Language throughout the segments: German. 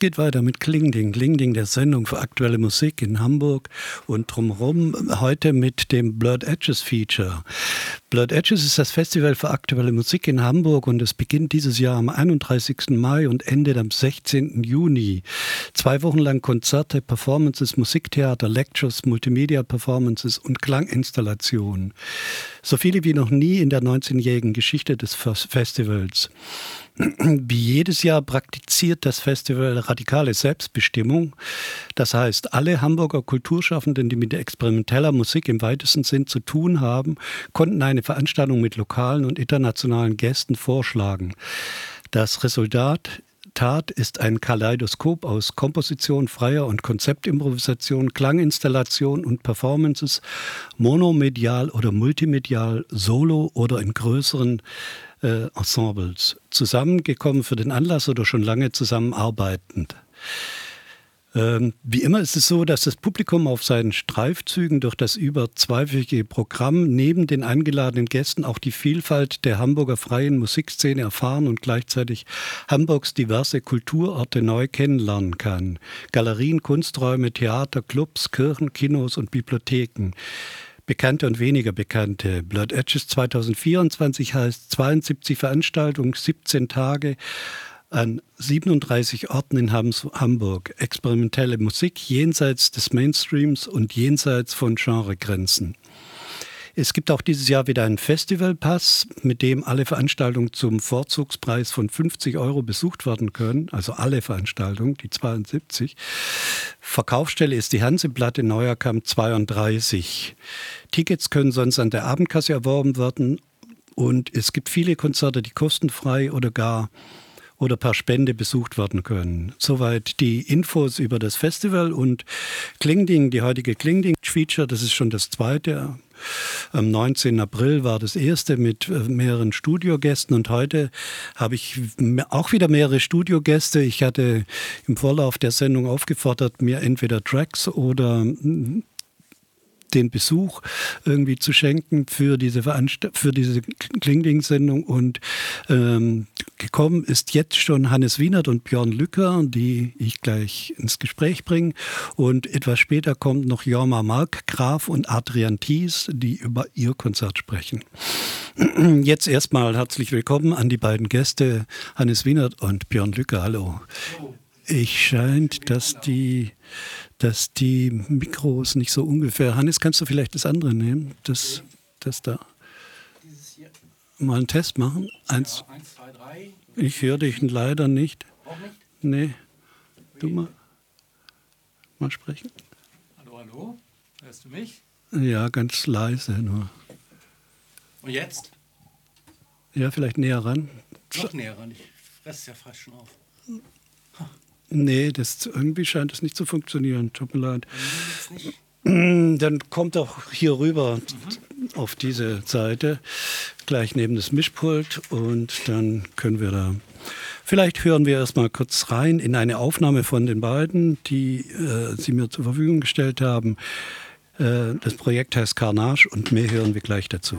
geht weiter mit Klingding. Klingding, der Sendung für aktuelle Musik in Hamburg und drumherum. Heute mit dem Blurred Edges Feature. Blurred Edges ist das Festival für aktuelle Musik in Hamburg und es beginnt dieses Jahr am 31. Mai und endet am 16. Juni. 2 Wochen lang Konzerte, Performances, Musiktheater, Lectures, Multimedia-Performances und Klanginstallationen. So viele wie noch nie in der 19-jährigen Geschichte des Festivals. Wie jedes Jahr praktiziert das Festival radikale Selbstbestimmung. Das heißt, alle Hamburger Kulturschaffenden, die mit experimenteller Musik im weitesten Sinn zu tun haben, konnten eine Veranstaltung mit lokalen und internationalen Gästen vorschlagen. Das Resultat ist ein Kaleidoskop aus Komposition, freier und Konzeptimprovisation, Klanginstallation und Performances, monomedial oder multimedial, solo oder in größeren Ensembles. Zusammengekommen für den Anlass oder schon lange zusammenarbeitend. Wie immer ist es so, dass das Publikum auf seinen Streifzügen durch das über 2-wöchige Programm neben den eingeladenen Gästen auch die Vielfalt der Hamburger freien Musikszene erfahren und gleichzeitig Hamburgs diverse Kulturorte neu kennenlernen kann. Galerien, Kunsträume, Theater, Clubs, Kirchen, Kinos und Bibliotheken. Bekannte und weniger bekannte. Blurred Edges 2024 heißt 72 Veranstaltungen, 17 Tage an 37 Orten in Hamburg. Experimentelle Musik jenseits des Mainstreams und jenseits von Genregrenzen. Es gibt auch dieses Jahr wieder einen Festivalpass, mit dem alle Veranstaltungen zum Vorzugspreis von 50 € besucht werden können. Also alle Veranstaltungen, die 72. Verkaufsstelle ist die Hanseplatte Neuerkamp 32. Tickets können sonst an der Abendkasse erworben werden. Und es gibt viele Konzerte, die kostenfrei oder per Spende besucht werden können. Soweit die Infos über das Festival und Klingding, die heutige Klingding-Feature, das ist schon das zweite. Am 19. April war das erste mit mehreren Studiogästen und heute habe ich auch wieder mehrere Studiogäste. Ich hatte im Vorlauf der Sendung aufgefordert, mir entweder Tracks oder den Besuch irgendwie zu schenken für diese Klingding-Sendung und gekommen ist jetzt schon Hannes Wienert und Björn Lücker, die ich gleich ins Gespräch bringe und etwas später kommt noch Jorma Markgraf und Adrian Thies, die über ihr Konzert sprechen. Jetzt erstmal herzlich willkommen an die beiden Gäste, Hannes Wienert und Björn Lücker. Hallo. Ich scheint, dass die Mikros nicht so ungefähr. Hannes, kannst du vielleicht das andere nehmen? Das da. Mal einen Test machen. 1, 2, 3. Ich höre dich leider nicht. Auch nicht? Nee. Du mal sprechen. Hallo? Hörst du mich? Ja, ganz leise nur. Und jetzt? Ja, vielleicht näher ran. Noch näher ran. Ich fresse es ja fast schon auf. Nee, irgendwie scheint es nicht zu funktionieren. Tut mir leid. Dann kommt auch hier rüber auf diese Seite, gleich neben das Mischpult und dann können wir da... Vielleicht hören wir erstmal kurz rein in eine Aufnahme von den beiden, die sie mir zur Verfügung gestellt haben. Das Projekt heißt Carnage und mehr hören wir gleich dazu.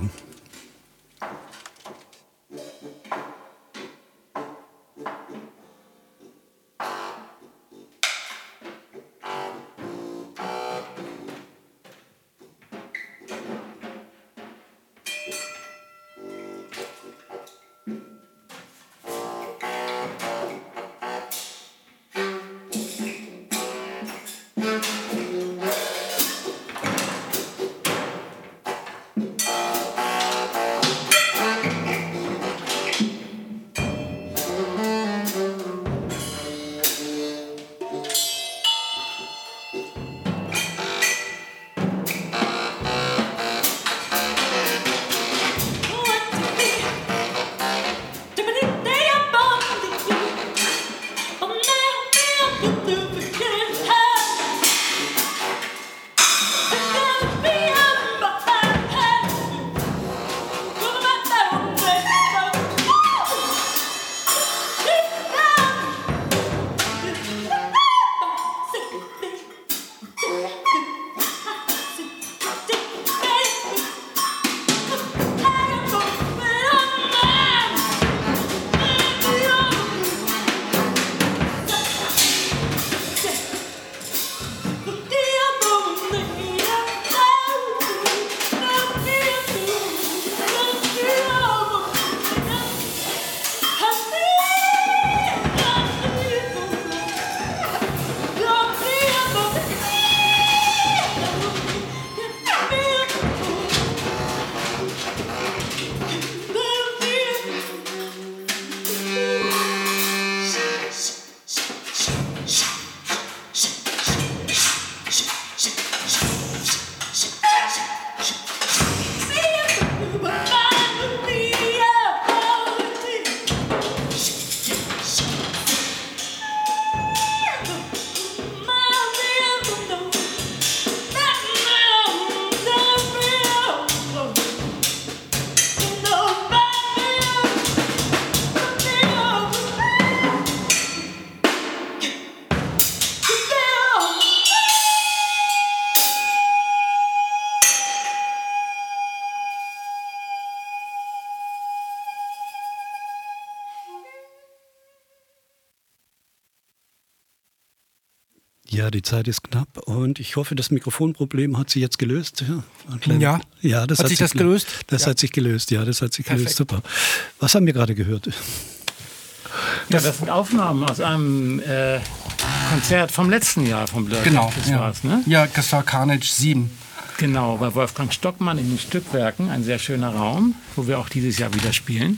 Ja, die Zeit ist knapp und ich hoffe, das Mikrofonproblem hat sich jetzt gelöst. Ja, das hat sich das gelöst? Das hat sich gelöst, ja, das hat sich gelöst. Super. Was haben wir gerade gehört? Ja, das sind Aufnahmen aus einem Konzert vom letzten Jahr vom Blur. Genau, das war's, ne? Ja, das war Carnage 7. Genau, bei Wolfgang Stockmann in den Stückwerken, ein sehr schöner Raum, wo wir auch dieses Jahr wieder spielen.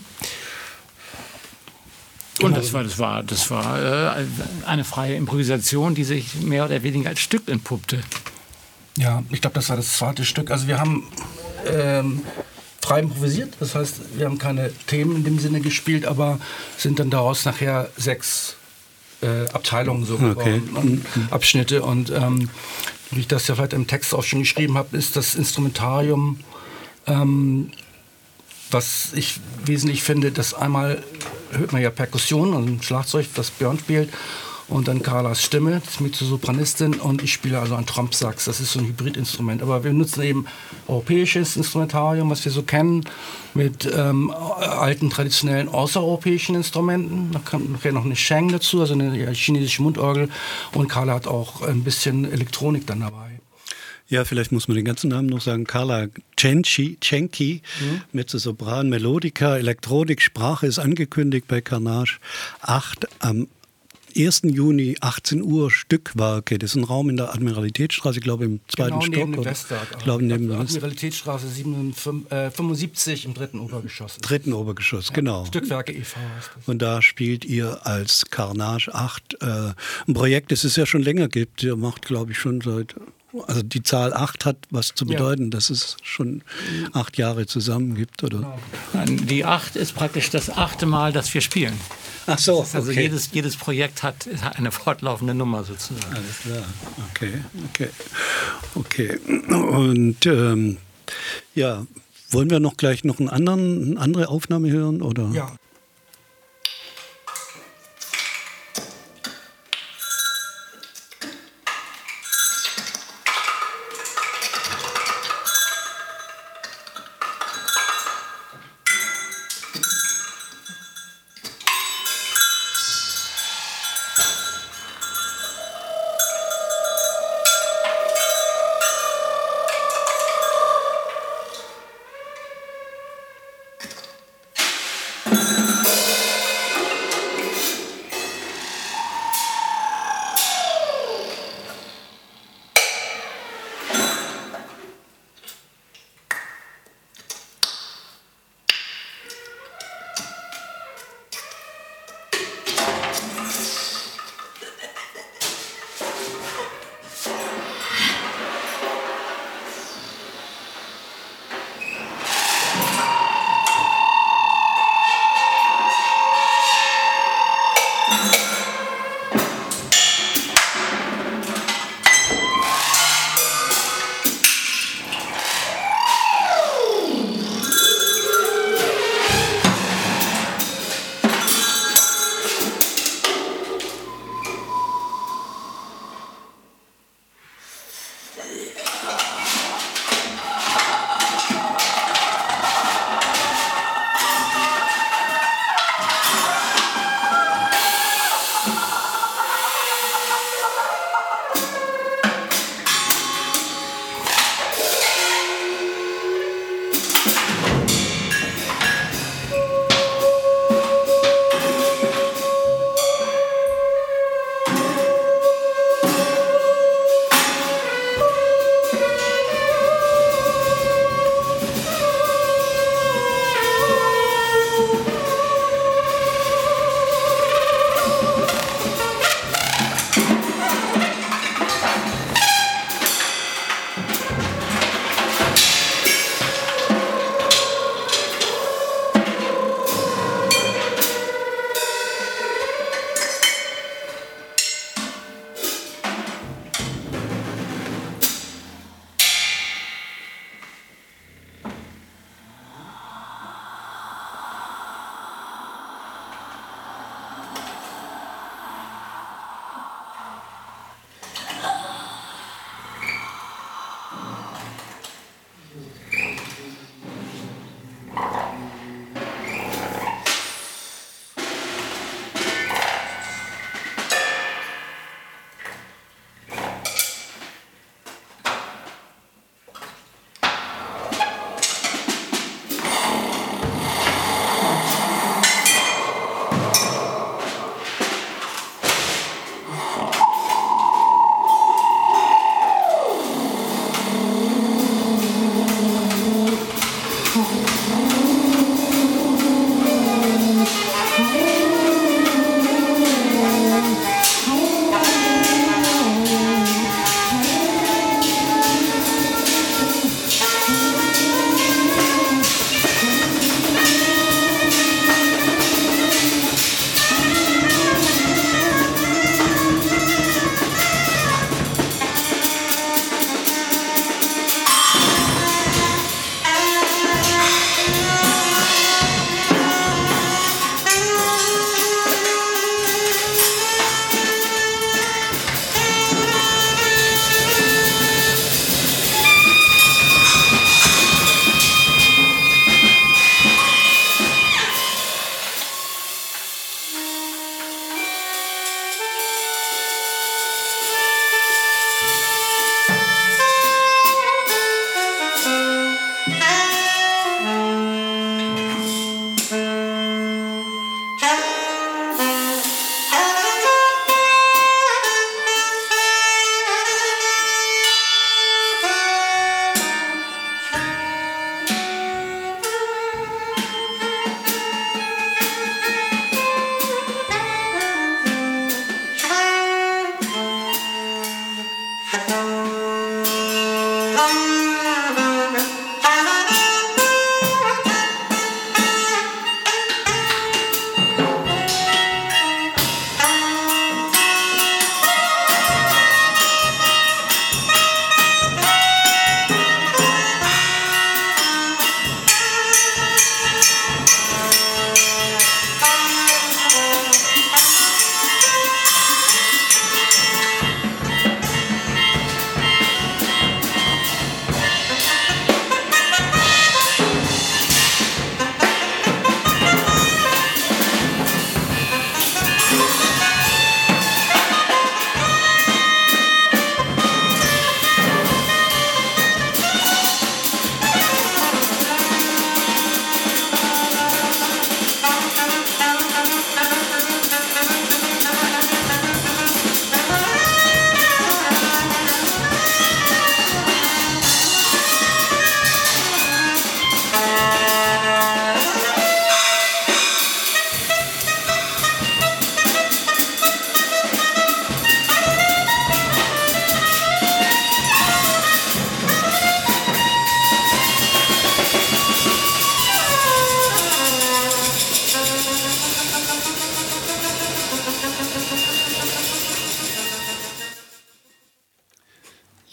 Und das war eine freie Improvisation, die sich mehr oder weniger als Stück entpuppte. Ja, ich glaube, das war das zweite Stück. Also wir haben frei improvisiert, das heißt, wir haben keine Themen in dem Sinne gespielt, aber sind dann daraus nachher 6 Abteilungen so geworden, und Abschnitte. Und wie ich das ja vielleicht im Text auch schon geschrieben habe, ist das Instrumentarium, was ich wesentlich finde, dass einmal hört man ja Perkussion und Schlagzeug, das Björn spielt, und dann Carlas Stimme, das Mezzosopranistin, und ich spiele also ein Trompsax. Das ist so ein Hybridinstrument. Aber wir nutzen eben europäisches Instrumentarium, was wir so kennen, mit alten, traditionellen, außereuropäischen Instrumenten. Da kommt nachher noch eine Sheng dazu, also eine chinesische Mundorgel. Und Carla hat auch ein bisschen Elektronik dann dabei. Ja, vielleicht muss man den ganzen Namen noch sagen. Carla Czenki, Mezzosopran, Melodica, Elektronik, Sprache ist angekündigt bei Carnage 8 am 1. Juni, 18 Uhr, Stückwerke. Das ist ein Raum in der Admiralitätsstraße, ich glaube im zweiten Stock. Neben dem Westwerk. Ich glaube neben der Admiralitätsstraße 75 im 3. Obergeschoss. Genau. Stückwerke e.V. heißt das. Und da spielt ihr als Carnage 8 ein Projekt, das es ja schon länger gibt. Ihr macht, glaube ich, schon seit... Also die Zahl 8 hat was zu bedeuten, dass es schon 8 Jahre zusammen gibt, oder? Die 8 ist praktisch das 8. Mal, dass wir spielen. Ach so, okay. Also jedes Projekt hat eine fortlaufende Nummer sozusagen. Alles klar, okay. Und ja, wollen wir noch gleich noch eine andere Aufnahme hören, oder? Ja.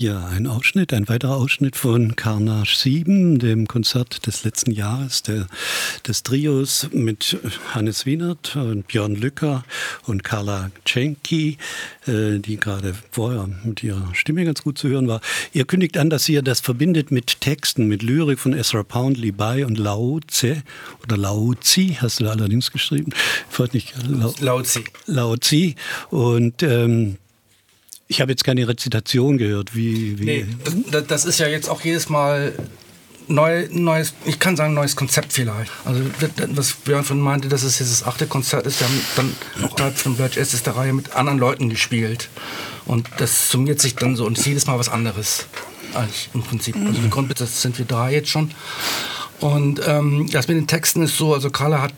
Ja, ein weiterer Ausschnitt von Carnage 7, dem Konzert des letzten Jahres des Trios mit Hannes Wienert und Björn Lücker und Carla Czenki, die gerade vorher mit ihrer Stimme ganz gut zu hören war. Ihr kündigt an, dass ihr das verbindet mit Texten, mit Lyrik von Ezra Pound, Li Bai und Lao Tse oder Lao Tzi, hast du da allerdings geschrieben? Ich weiß nicht. Lao Tzi. Lao Tzi. Und ich habe jetzt keine Rezitation gehört. Nee, das ist ja jetzt auch jedes Mal neues, ich kann sagen neues Konzept vielleicht. Also was Björn von meinte, dass es jetzt das 8. Konzert ist, wir haben dann auch innerhalb von Blood Jazz der Reihe mit anderen Leuten gespielt. Und das summiert sich dann so und ist jedes Mal was anderes. Eigentlich im Prinzip. Also im Grunde sind wir 3 jetzt schon. Und das mit den Texten ist so, also Carla hat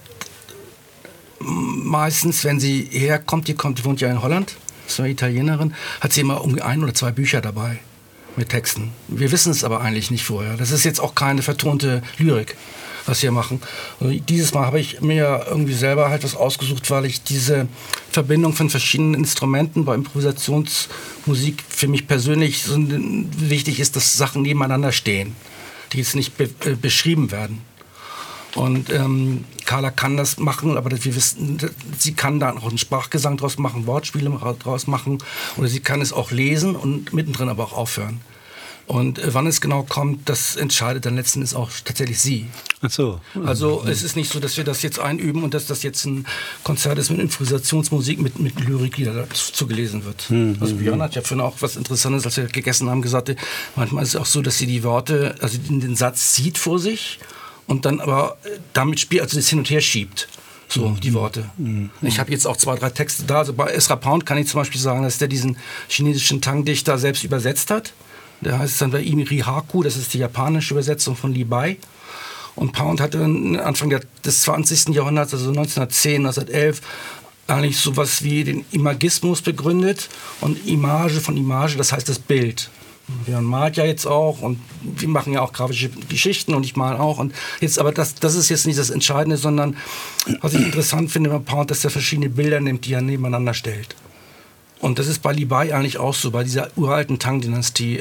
meistens, wenn sie herkommt, die wohnt ja in Holland, ist eine Italienerin, hat sie immer um 1 oder 2 Bücher dabei mit Texten. Wir wissen es aber eigentlich nicht vorher. Das ist jetzt auch keine vertonte Lyrik, was wir machen. Also dieses Mal habe ich mir irgendwie selber halt was ausgesucht, weil ich diese Verbindung von verschiedenen Instrumenten bei Improvisationsmusik für mich persönlich so wichtig ist, dass Sachen nebeneinander stehen, die jetzt nicht beschrieben werden. Und Carla kann das machen, aber wir wissen, sie kann da auch einen Sprachgesang draus machen, Wortspiele draus machen, oder sie kann es auch lesen und mittendrin aber auch aufhören. Und wann es genau kommt, das entscheidet dann letztendlich auch tatsächlich sie. Ach so. Also es ist nicht so, dass wir das jetzt einüben und dass das jetzt ein Konzert ist mit Improvisationsmusik, mit Lyrik, die dazu gelesen wird. Also Björn hat ja vorhin auch was Interessantes, als wir gegessen haben, gesagt, manchmal ist es auch so, dass sie die Worte, also den Satz sieht vor sich und dann aber damit spielt, also das hin und her schiebt. So, die Worte. Ich habe jetzt auch 2, 3 Texte da. Also bei Ezra Pound kann ich zum Beispiel sagen, dass der diesen chinesischen Tang-Dichter selbst übersetzt hat. Der heißt dann bei ihm Rihaku, das ist die japanische Übersetzung von Li Bai. Und Pound hatte Anfang des 20. Jahrhunderts, also 1910, 1911, eigentlich sowas wie den Imagismus begründet. Und Image von Image, das heißt das Bild. Björn malt ja jetzt auch und wir machen ja auch grafische Geschichten und ich male auch. Und jetzt, aber das ist jetzt nicht das Entscheidende, sondern was ich interessant finde bei Pound, dass er verschiedene Bilder nimmt, die er nebeneinander stellt. Und das ist bei Li Bai eigentlich auch so, bei dieser uralten Tang-Dynastie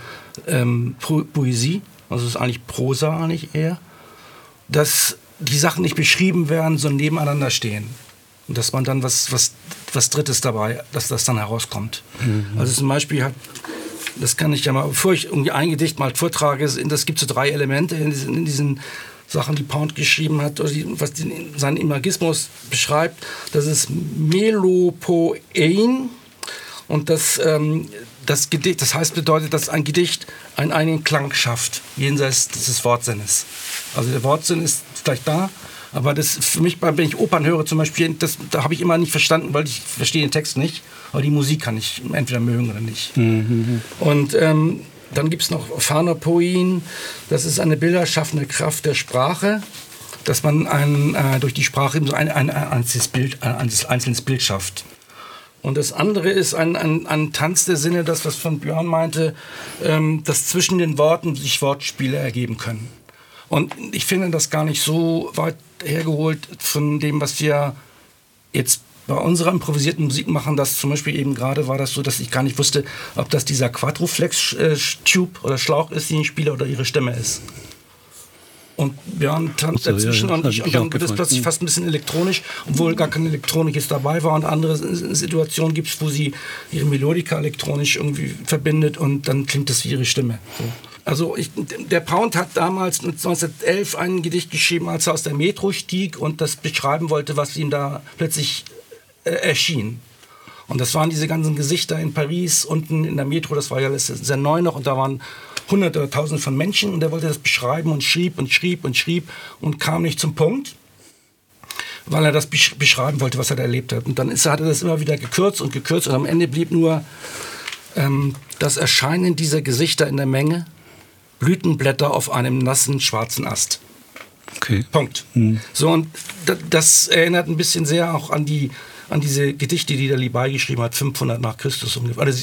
Poesie, also es ist eigentlich Prosa eigentlich eher, dass die Sachen nicht beschrieben werden, sondern nebeneinander stehen. Und dass man dann was Drittes dabei, dass das dann herauskommt. Also zum Beispiel das kann ich ja mal, bevor ich irgendwie ein Gedicht mal vortrage, das gibt so 3 Elemente in diesen Sachen, die Pound geschrieben hat, oder was seinen Imagismus beschreibt. Das ist Melopoein und das Gedicht, das heißt, bedeutet, dass ein Gedicht einen eigenen Klang schafft, jenseits des Wortsinnes. Also der Wortsinn ist vielleicht da, aber das für mich, wenn ich Opern höre zum Beispiel, da habe ich immer nicht verstanden, weil ich verstehe den Text nicht, aber die Musik kann ich entweder mögen oder nicht. Und dann gibt es noch Phanepoein, das ist eine bilderschaffende Kraft der Sprache, dass man durch die Sprache eben so ein einzelnes Bild schafft. Und das andere ist ein Tanz der Sinne, das, was von Björn meinte, dass zwischen den Worten sich Wortspiele ergeben können. Und ich finde das gar nicht so weit hergeholt von dem, was wir jetzt bei unserer improvisierten Musik machen. Das zum Beispiel eben gerade war das so, dass ich gar nicht wusste, ob das dieser Quadroflex-Tube oder Schlauch ist, den ich spiele, oder ihre Stimme ist. Und Björn tanzt dazwischen und dann wird es plötzlich fast ein bisschen elektronisch, obwohl gar keine Elektronik jetzt dabei war und andere Situationen gibt es, wo sie ihre Melodika elektronisch irgendwie verbindet und dann klingt das wie ihre Stimme. So. Also der Pound hat damals 1911 ein Gedicht geschrieben, als er aus der Metro stieg und das beschreiben wollte, was ihm da plötzlich erschien. Und das waren diese ganzen Gesichter in Paris, unten in der Metro, das war ja sehr neu noch und da waren Hunderte oder Tausende von Menschen und er wollte das beschreiben und schrieb und kam nicht zum Punkt, weil er das beschreiben wollte, was er da erlebt hat. Und dann hat er das immer wieder gekürzt und am Ende blieb nur das Erscheinen dieser Gesichter in der Menge, Blütenblätter auf einem nassen schwarzen Ast. Okay. Punkt. So, und das erinnert ein bisschen sehr auch an diese Gedichte, die der Li Bai geschrieben hat, 500 nach Christus ungefähr, also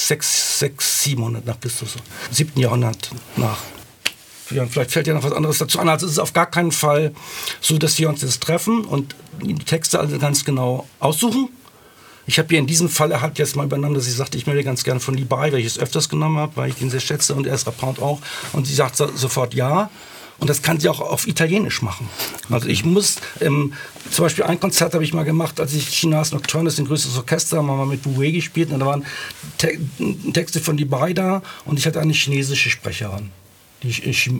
700 nach Christus, 7. Jahrhundert nach. Ja, vielleicht fällt ja noch was anderes dazu an. Also es ist auf gar keinen Fall so, dass wir uns jetzt treffen und die Texte also ganz genau aussuchen. Ich habe hier in diesem Falle halt jetzt mal übernommen, dass ich sagte, ich möchte ganz gerne von Lee By, weil ich es öfters genommen habe, weil ich den sehr schätze und Ezra Pound auch. Und sie sagt sofort ja. Und das kann sie auch auf Italienisch machen. Also ich muss, zum Beispiel ein Konzert habe ich mal gemacht, als ich Chinas Nocturnes, ein größeres Orchester, haben wir mal mit Wu gespielt. Und da waren Texte von Lee By da und ich hatte eine chinesische Sprecherin, die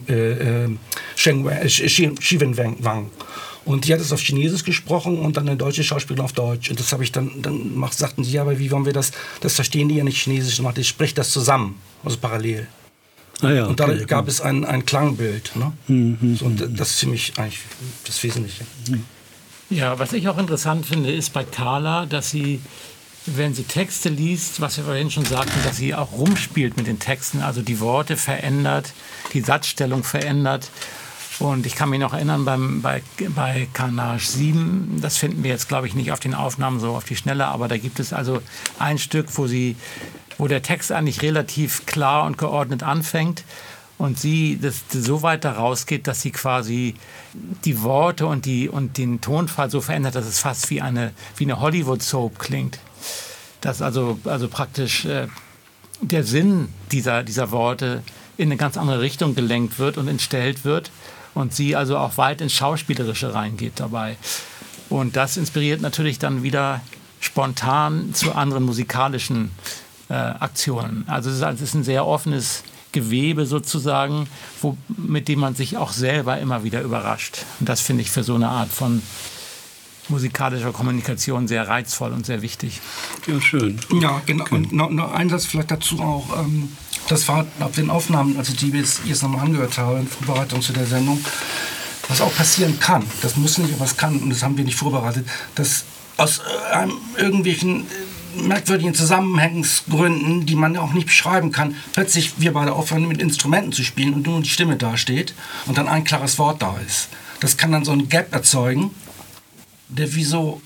Shiwen Wang. Und die hat es auf Chinesisch gesprochen und dann eine deutsche Schauspielerin auf Deutsch. Und das habe ich dann sagten sie, ja, aber wie wollen wir das verstehen die ja nicht Chinesisch, ich spreche das zusammen, also parallel. Ah ja, okay. Und dadurch gab es ein Klangbild. Ne? So, und das ist für mich eigentlich das Wesentliche. Ja, was ich auch interessant finde, ist bei Carla, dass sie, wenn sie Texte liest, was wir vorhin schon sagten, dass sie auch rumspielt mit den Texten, also die Worte verändert, die Satzstellung verändert. Und ich kann mich noch erinnern, bei Carnage 7, das finden wir jetzt, glaube ich, nicht auf den Aufnahmen so auf die Schnelle, aber da gibt es also ein Stück, wo der Text eigentlich relativ klar und geordnet anfängt und sie das so weit da rausgeht, dass sie quasi die Worte und den Tonfall so verändert, dass es fast wie eine Hollywood-Soap klingt. Dass also praktisch der Sinn dieser Worte in eine ganz andere Richtung gelenkt wird und entstellt wird und sie also auch weit ins Schauspielerische reingeht dabei. Und das inspiriert natürlich dann wieder spontan zu anderen musikalischen Aktionen. Also es ist ein sehr offenes Gewebe sozusagen, mit dem man sich auch selber immer wieder überrascht. Und das finde ich für so eine Art von musikalischer Kommunikation sehr reizvoll und sehr wichtig. Ja, schön. Ja, genau. Und noch ein Satz vielleicht dazu auch. Das war auf den Aufnahmen, also die ich jetzt nochmal angehört habe in Vorbereitung zu der Sendung, was auch passieren kann. Das muss nicht, aber es kann, und das haben wir nicht vorbereitet, dass aus irgendwelchen merkwürdigen Zusammenhängsgründen, die man auch nicht beschreiben kann, plötzlich wir beide aufhören, mit Instrumenten zu spielen und nur die Stimme dasteht und dann ein klares Wort da ist. Das kann dann so ein Gap erzeugen, der wie so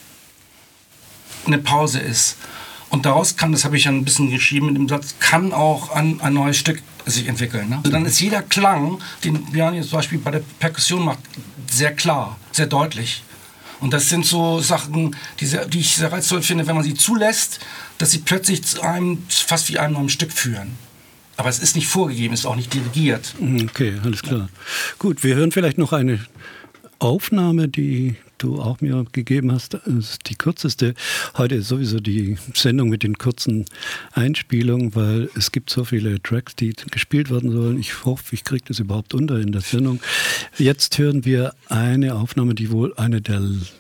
eine Pause ist. Und daraus kann, das habe ich ja ein bisschen geschrieben in dem Satz, kann auch ein neues Stück sich entwickeln. Ne? Also dann ist jeder Klang, den Björn jetzt zum Beispiel bei der Perkussion macht, sehr klar, sehr deutlich. Und das sind so Sachen, die ich sehr reizvoll finde, wenn man sie zulässt, dass sie plötzlich zu einem, fast wie einem neuen Stück führen. Aber es ist nicht vorgegeben, es ist auch nicht dirigiert. Okay, alles klar. Ja. Gut, wir hören vielleicht noch eine Aufnahme, die du auch mir gegeben hast. Das ist die kürzeste. Heute ist sowieso die Sendung mit den kurzen Einspielungen, weil es gibt so viele Tracks, die gespielt werden sollen. Ich hoffe, ich kriege das überhaupt unter in der Sendung. Jetzt hören wir eine Aufnahme, die wohl eine der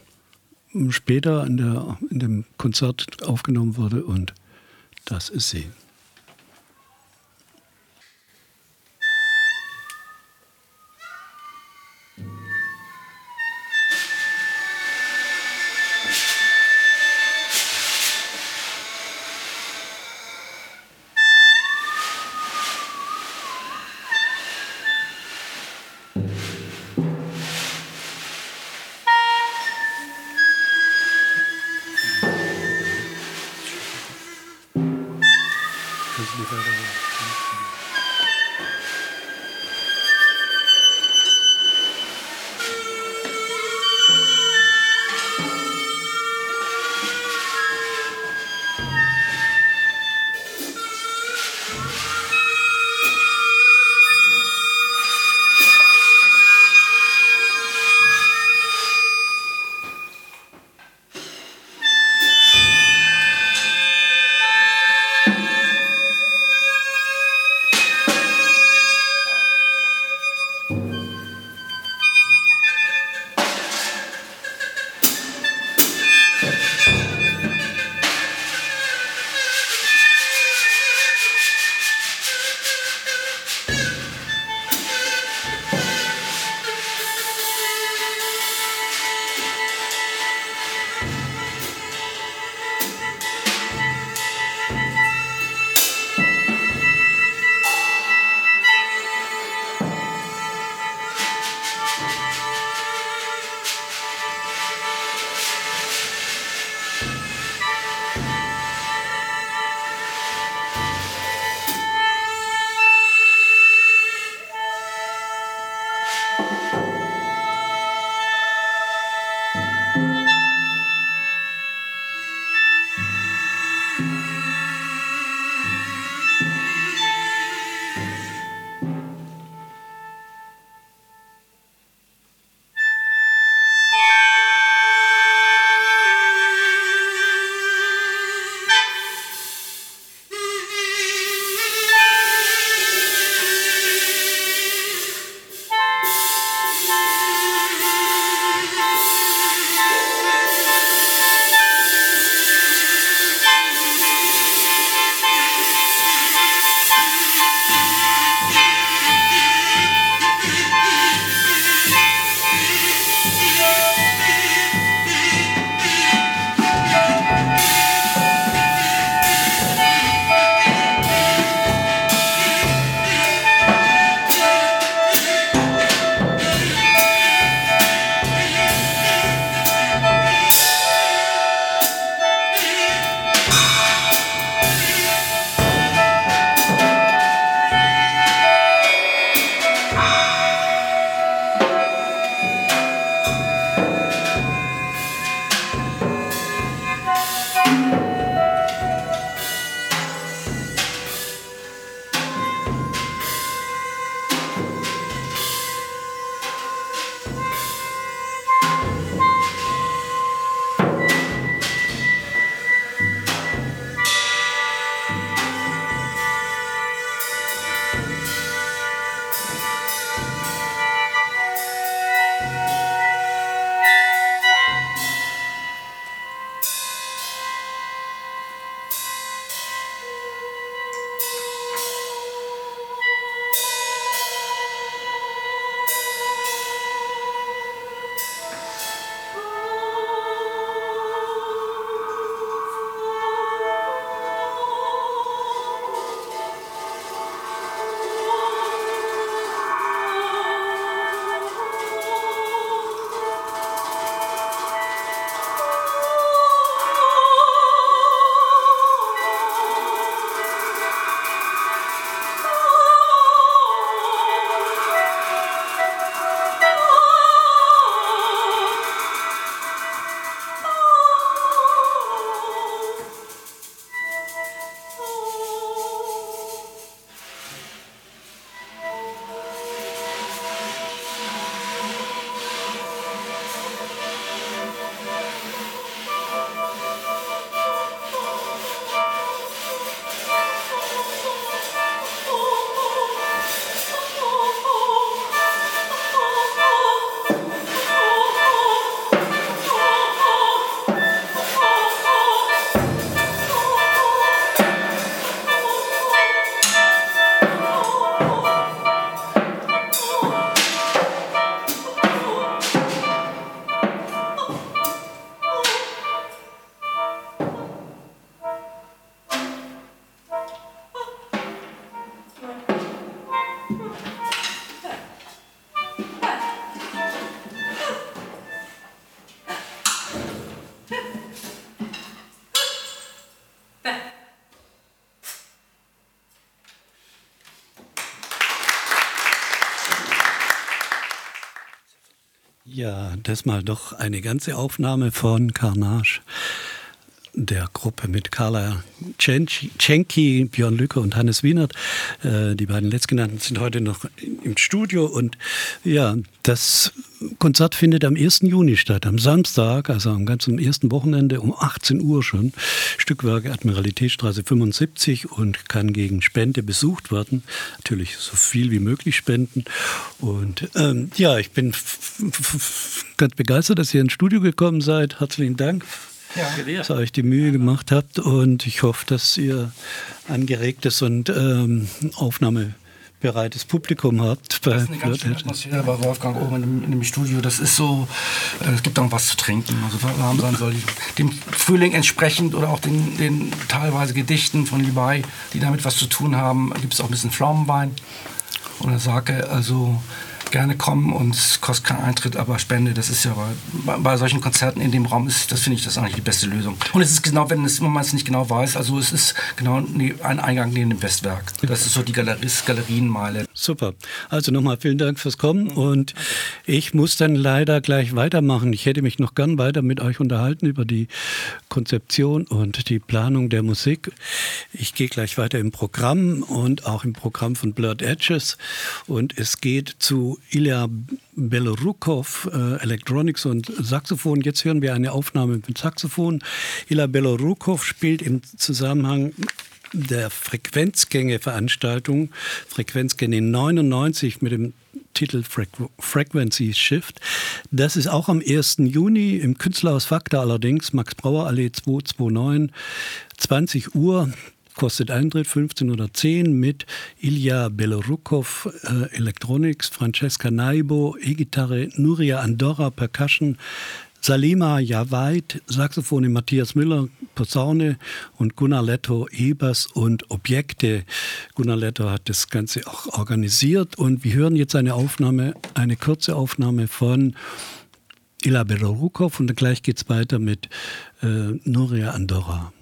später in dem Konzert aufgenommen wurde, und das ist sie. Ja, das mal doch eine ganze Aufnahme von Carnage, der Gruppe mit Carla Cenki, Björn Lücke und Hannes Wienert. Die beiden letztgenannten sind heute noch im Studio und ja, das Konzert findet am 1. Juni statt, am Samstag, also am ganzen ersten Wochenende um 18 Uhr schon. Stückwerk Admiralitätsstraße 75 und kann gegen Spende besucht werden. Natürlich so viel wie möglich spenden. Und ja, ich bin ganz begeistert, dass ihr ins Studio gekommen seid. Herzlichen Dank. Ja, dass ihr euch die Mühe gemacht habt und ich hoffe, dass ihr angeregtes und aufnahmebereites Publikum habt. Das ist eine ganz schöne Atmosphäre bei Wolfgang oben in dem Studio. Das ist so, es gibt auch was zu trinken. Also warm sein soll dem Frühling entsprechend oder auch den teilweise Gedichten von Libay, die damit was zu tun haben, gibt es auch ein bisschen Pflaumenwein oder Sake. Also gerne kommen und es kostet keinen Eintritt, aber Spende, das ist ja bei solchen Konzerten in dem Raum, das finde ich, das eigentlich die beste Lösung. Und es ist genau, wenn man es nicht genau weiß, also es ist genau ein Eingang neben dem Westwerk. Das ist so die Galerienmeile. Super. Also nochmal vielen Dank fürs Kommen und ich muss dann leider gleich weitermachen. Ich hätte mich noch gern weiter mit euch unterhalten über die Konzeption und die Planung der Musik. Ich gehe gleich weiter im Programm und auch im Programm von Blurred Edges und es geht zu Ilya Belorukov, Electronics und Saxophon. Jetzt hören wir eine Aufnahme mit Saxophon. Ilya Belorukov spielt im Zusammenhang der Frequenzgänge-Veranstaltung, Frequenzgänge 99 mit dem Titel Frequency Shift. Das ist auch am 1. Juni im Künstlerhaus Fakta allerdings, Max-Brauer-Allee 229, 20 Uhr. Kostet Eintritt 15 oder 10 mit Ilya Belorukov, Electronics, Francesca Naibo, E-Gitarre, Nuria Andorra, Percussion, Salima Jawait, Saxophone Matthias Müller, Posaune und Gunnar Letto, E-Bass und Objekte. Gunnar Letto hat das Ganze auch organisiert und wir hören jetzt eine kurze Aufnahme von Ilya Belorukov und gleich geht es weiter mit Nuria Andorra.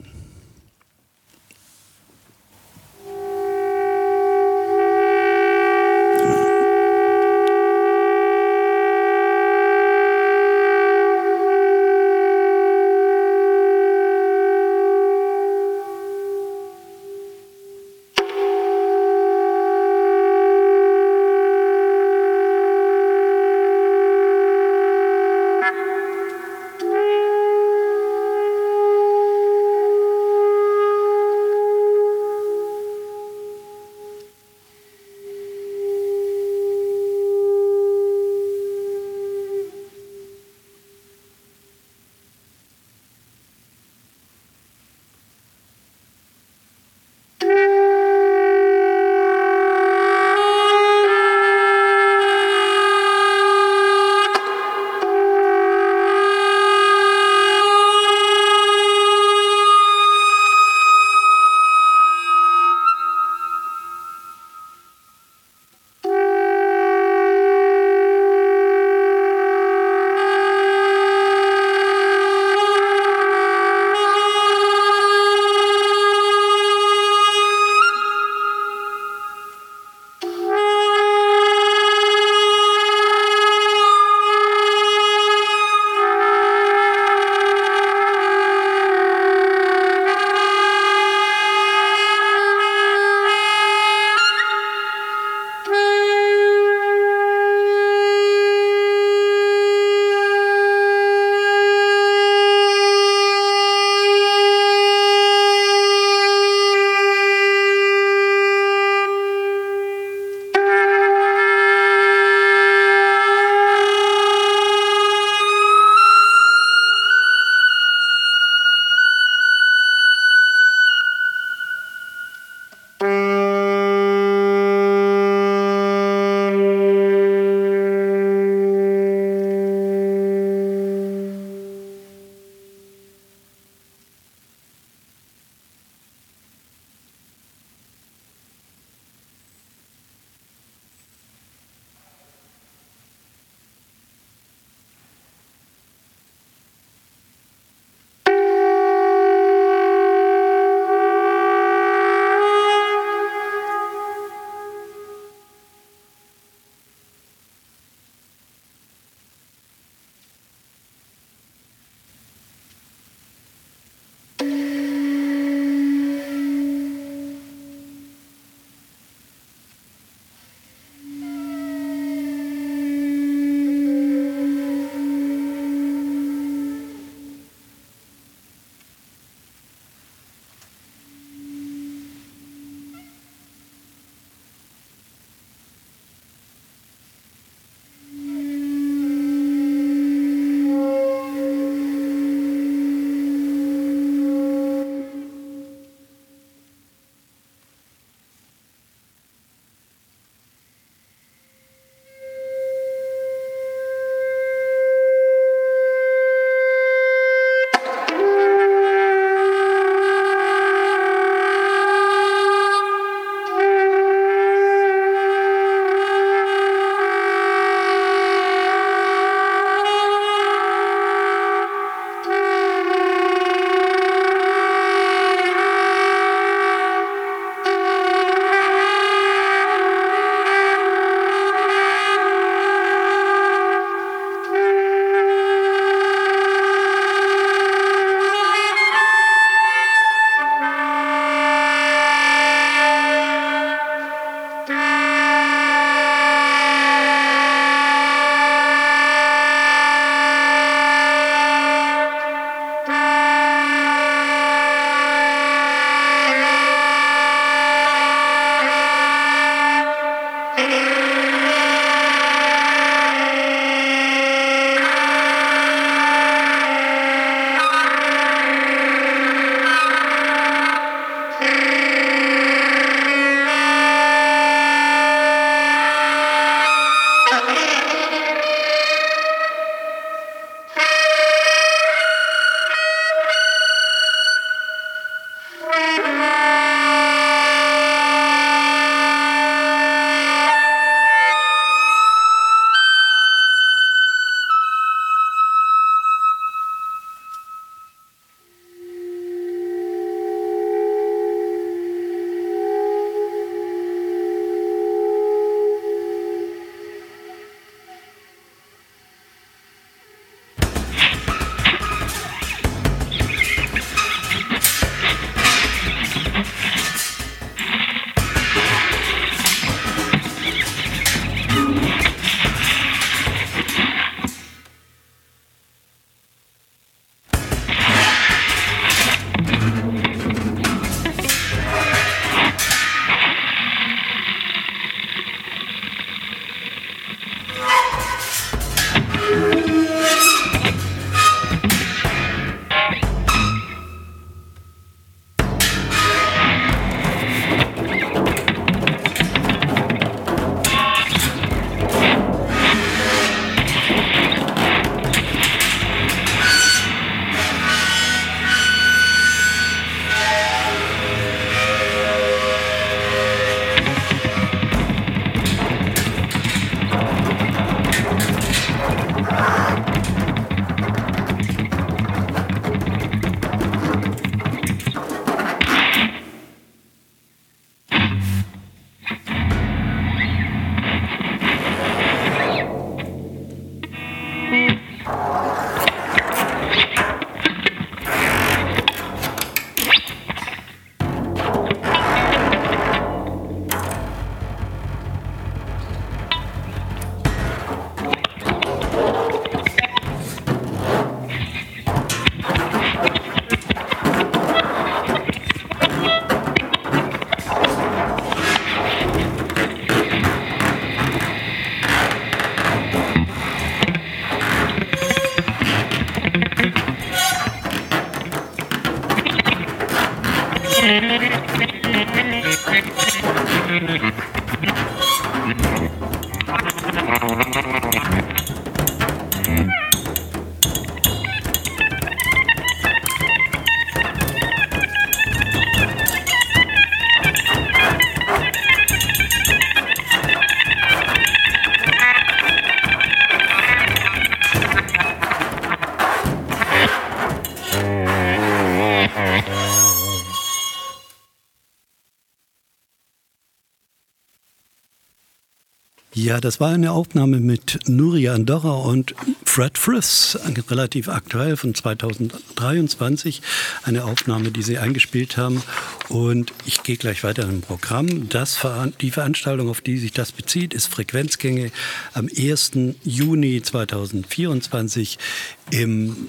Ja, das war eine Aufnahme mit Nuri Andorra und Fred Frith, relativ aktuell von 2023. Eine Aufnahme, die sie eingespielt haben. Und ich gehe gleich weiter im Programm. Die Veranstaltung, auf die sich das bezieht, ist Frequenzgänge am 1. Juni 2024 im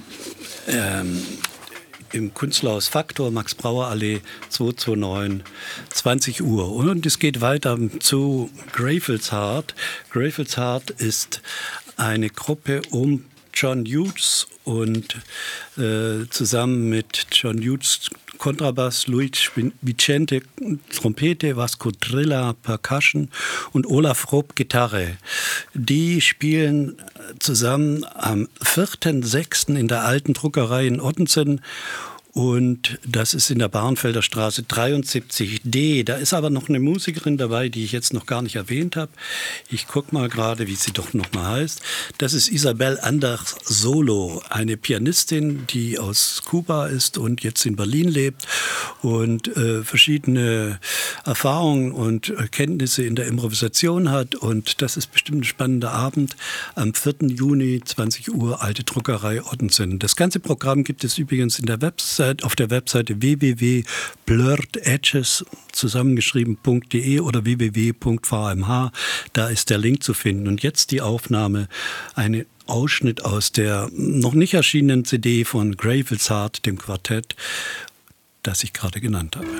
Künstlerhaus Faktor, Max-Brauer-Allee 229, 20 Uhr. Und es geht weiter zu Gravels Heart. Gravels Heart ist eine Gruppe um John Hughes und zusammen mit John Hughes Kontrabass, Luis Vicente Trompete, Vasco Drilla Percussion und Olaf Rob Gitarre. Die spielen zusammen am 4.6. in der alten Druckerei in Ottensen. Und das ist in der Bahnfelder Straße 73D. Da ist aber noch eine Musikerin dabei, die ich jetzt noch gar nicht erwähnt habe. Ich gucke mal gerade, wie sie doch noch mal heißt. Das ist Isabel Anders Solo, eine Pianistin, die aus Kuba ist und jetzt in Berlin lebt und verschiedene Erfahrungen und Kenntnisse in der Improvisation hat. Und das ist bestimmt ein spannender Abend am 4. Juni, 20 Uhr, alte Druckerei Ottensen. Das ganze Programm gibt es übrigens auf der Webseite www.blurrededges zusammengeschrieben.de oder www.vmh. Da ist der Link zu finden. Und jetzt die Aufnahme, ein Ausschnitt aus der noch nicht erschienenen CD von Gravels Heart, dem Quartett, das ich gerade genannt habe.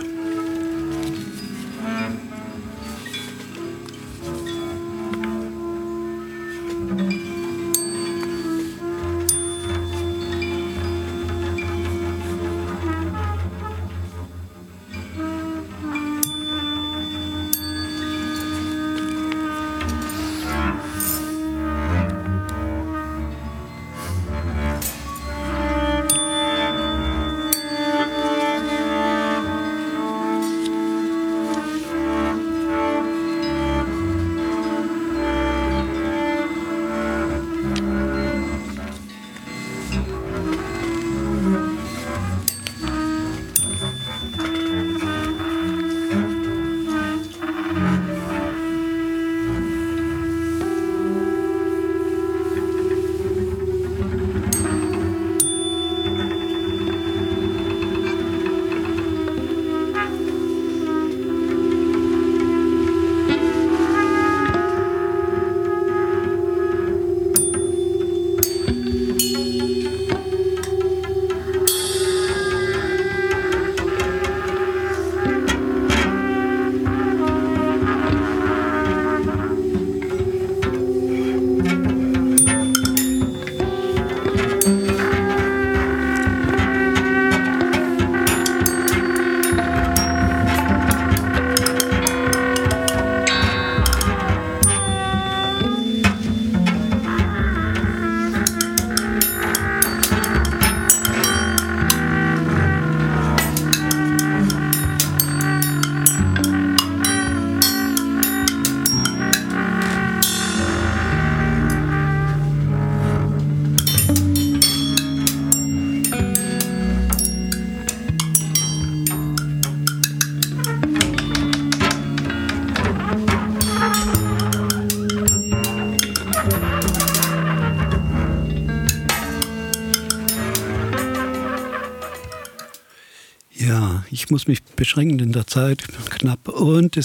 Ich muss mich beschränken in der Zeit, knapp. Und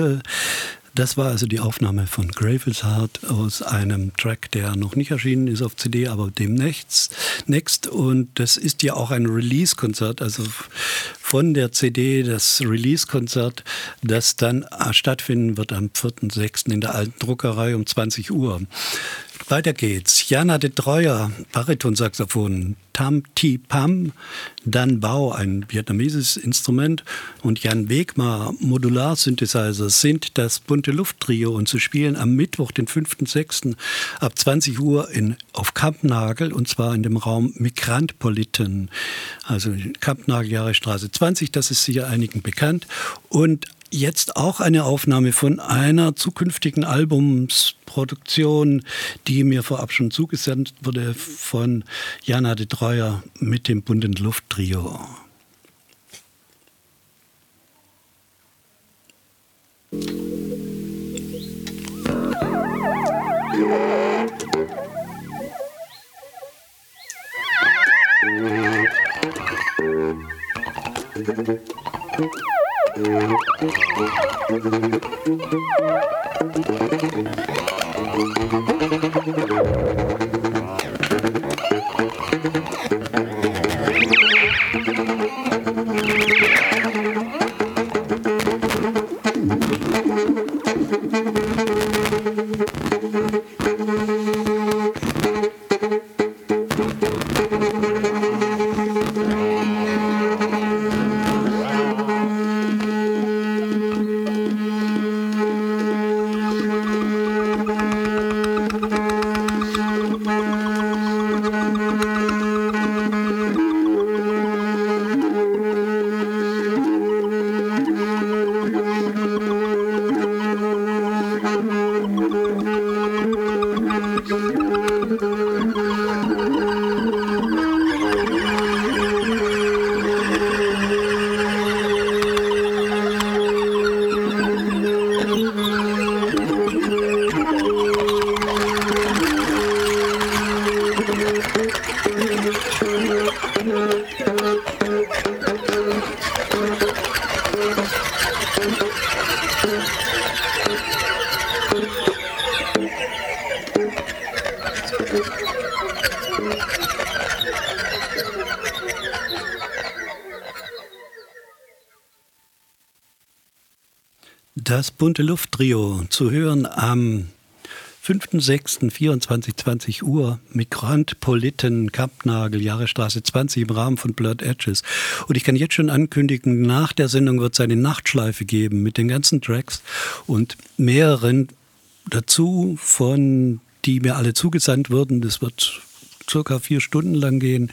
das war also die Aufnahme von Gravels Heart aus einem Track, der noch nicht erschienen ist auf CD, aber demnächst. Und das ist ja auch ein Release-Konzert, also von der CD das Release-Konzert, das dann stattfinden wird am 4.6. in der alten Druckerei um 20 Uhr. Weiter geht's. Jana de Treuer, Baritonsaxophon, Tam Thi Pam, Dan Bao, ein vietnamesisches Instrument, und Jan Wegmar, Modular-Synthesizer, sind das Bunte Luft-Trio, und zu spielen am Mittwoch, den 5.6. ab 20 Uhr auf Kampnagel, und zwar in dem Raum Migrantpoliten, also Kampnagel, Jahrestraße 20, das ist sicher einigen bekannt. Und jetzt auch eine Aufnahme von einer zukünftigen Albumsproduktion, die mir vorab schon zugesandt wurde von Jana de Treuer mit dem Bunten Luft-Trio. Das Bunte Luft-Trio zu hören am 5.6., 20 Uhr, Migrantpoliten, Kampnagel, Jahrestraße 20 im Rahmen von Blurred Edges. Und ich kann jetzt schon ankündigen, nach der Sendung wird es eine Nachtschleife geben mit den ganzen Tracks und mehreren dazu, die mir alle zugesandt wurden. Das wird circa 4 Stunden lang gehen.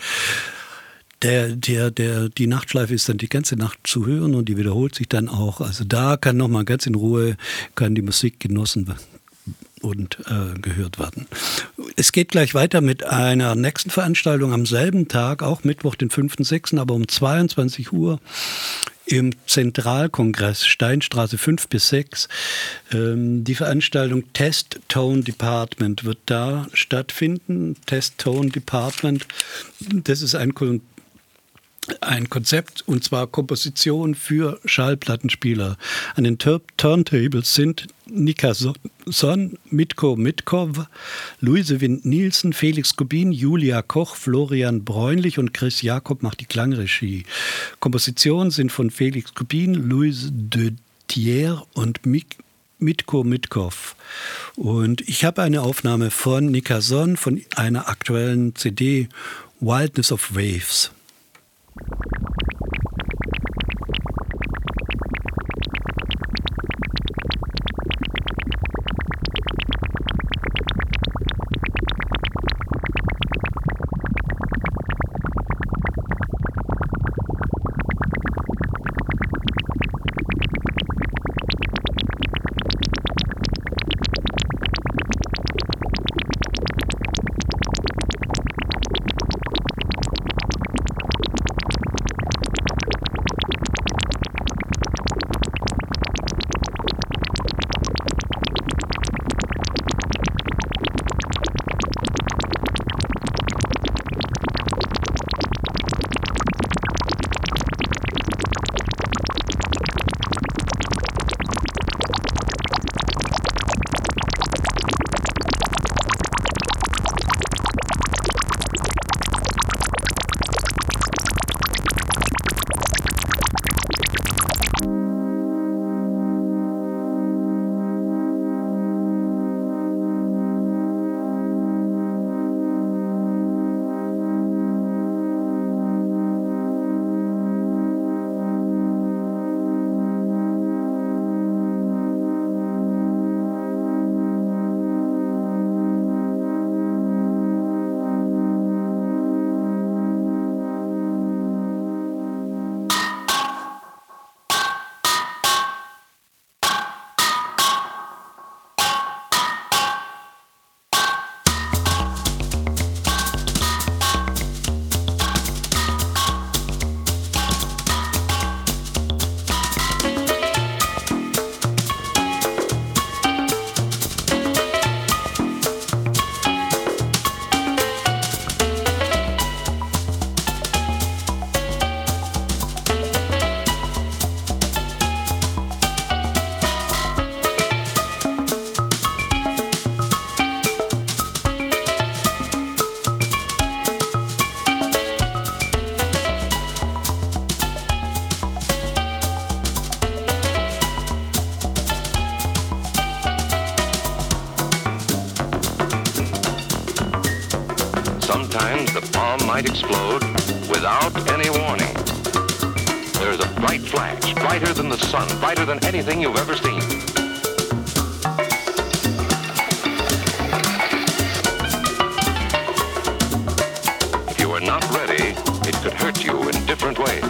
Die Nachtschleife ist dann die ganze Nacht zu hören und die wiederholt sich dann auch. Also da kann nochmal ganz in Ruhe die Musik genossen und gehört werden. Es geht gleich weiter mit einer nächsten Veranstaltung am selben Tag, auch Mittwoch, den 5.6., aber um 22 Uhr im Zentralkongress Steinstraße 5 bis 6. Die Veranstaltung Test Tone Department wird da stattfinden. Test Tone Department, das ist ein Konzept, und zwar Komposition für Schallplattenspieler. An den Turntables sind Nika Son, Mitko Mitkov, Luise Wind-Nielsen, Felix Kubin, Julia Koch, Florian Bräunlich und Chris Jakob macht die Klangregie. Kompositionen sind von Felix Kubin, Louise de Thier und Mitko Mitkov. Und ich habe eine Aufnahme von Nika Son von einer aktuellen CD, Wildness of Waves. the bomb might explode without any warning. There's a bright flash, brighter than the sun, brighter than anything you've ever seen. If you are not ready, it could hurt you in different ways.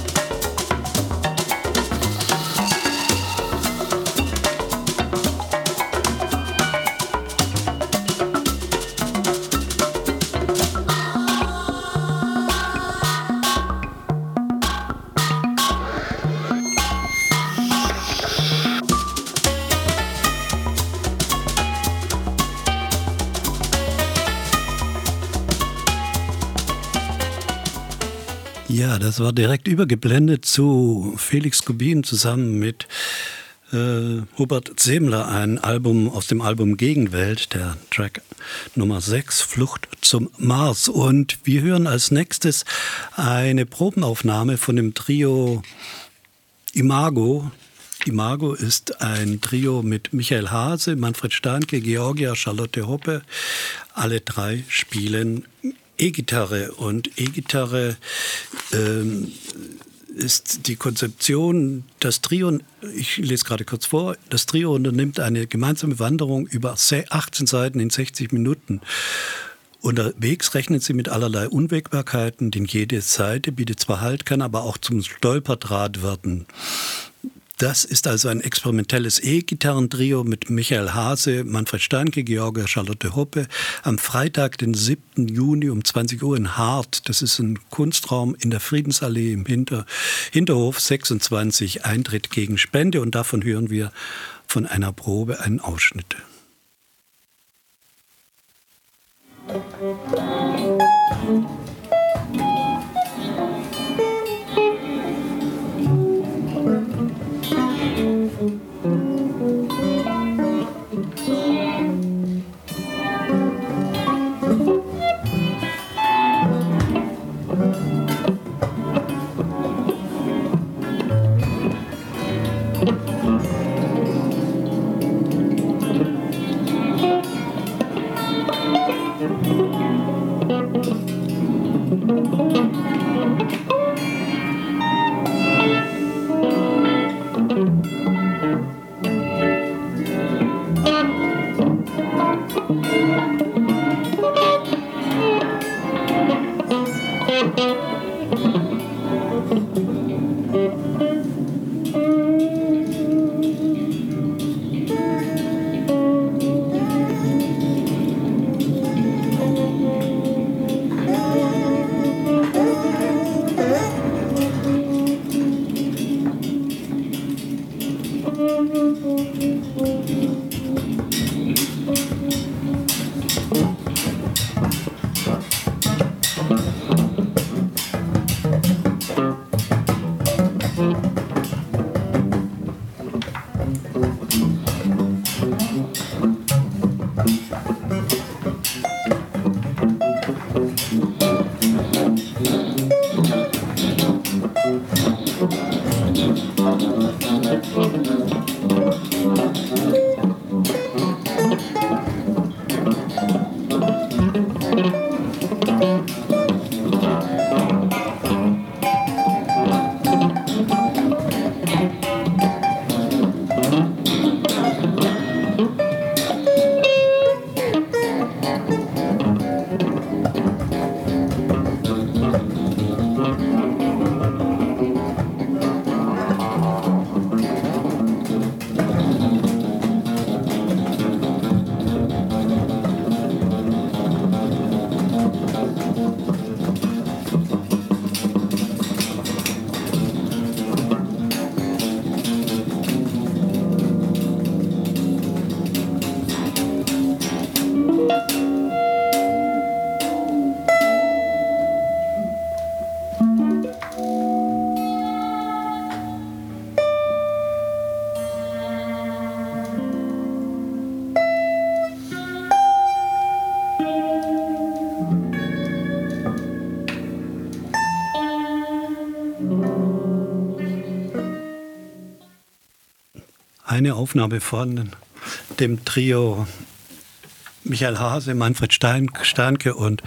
Ja, das war direkt übergeblendet zu Felix Gubin zusammen mit Hubert Semler, ein Album aus dem Album Gegenwelt, der Track Nummer 6, Flucht zum Mars. Und wir hören als nächstes eine Probenaufnahme von dem Trio Imago. Imago ist ein Trio mit Michael Hase, Manfred Stahnke, Georgia, Charlotte Hoppe. Alle drei spielen E-Gitarre, und E-Gitarre ist die Konzeption, das Trio, ich lese gerade kurz vor, das Trio unternimmt eine gemeinsame Wanderung über 18 Seiten in 60 Minuten. Unterwegs rechnen sie mit allerlei Unwägbarkeiten, denn jede Seite bietet zwar Halt, kann aber auch zum Stolperdraht werden. Das ist also ein experimentelles E-Gitarrentrio mit Michael Hase, Manfred Stahnke, Georgia, Charlotte Hoppe am Freitag, den 7. Juni um 20 Uhr in Hart. Das ist ein Kunstraum in der Friedensallee im Hinterhof 26, Eintritt gegen Spende, und davon hören wir von einer Probe einen Ausschnitt. Eine Aufnahme von dem Trio Michael Hase, Manfred Stahnke und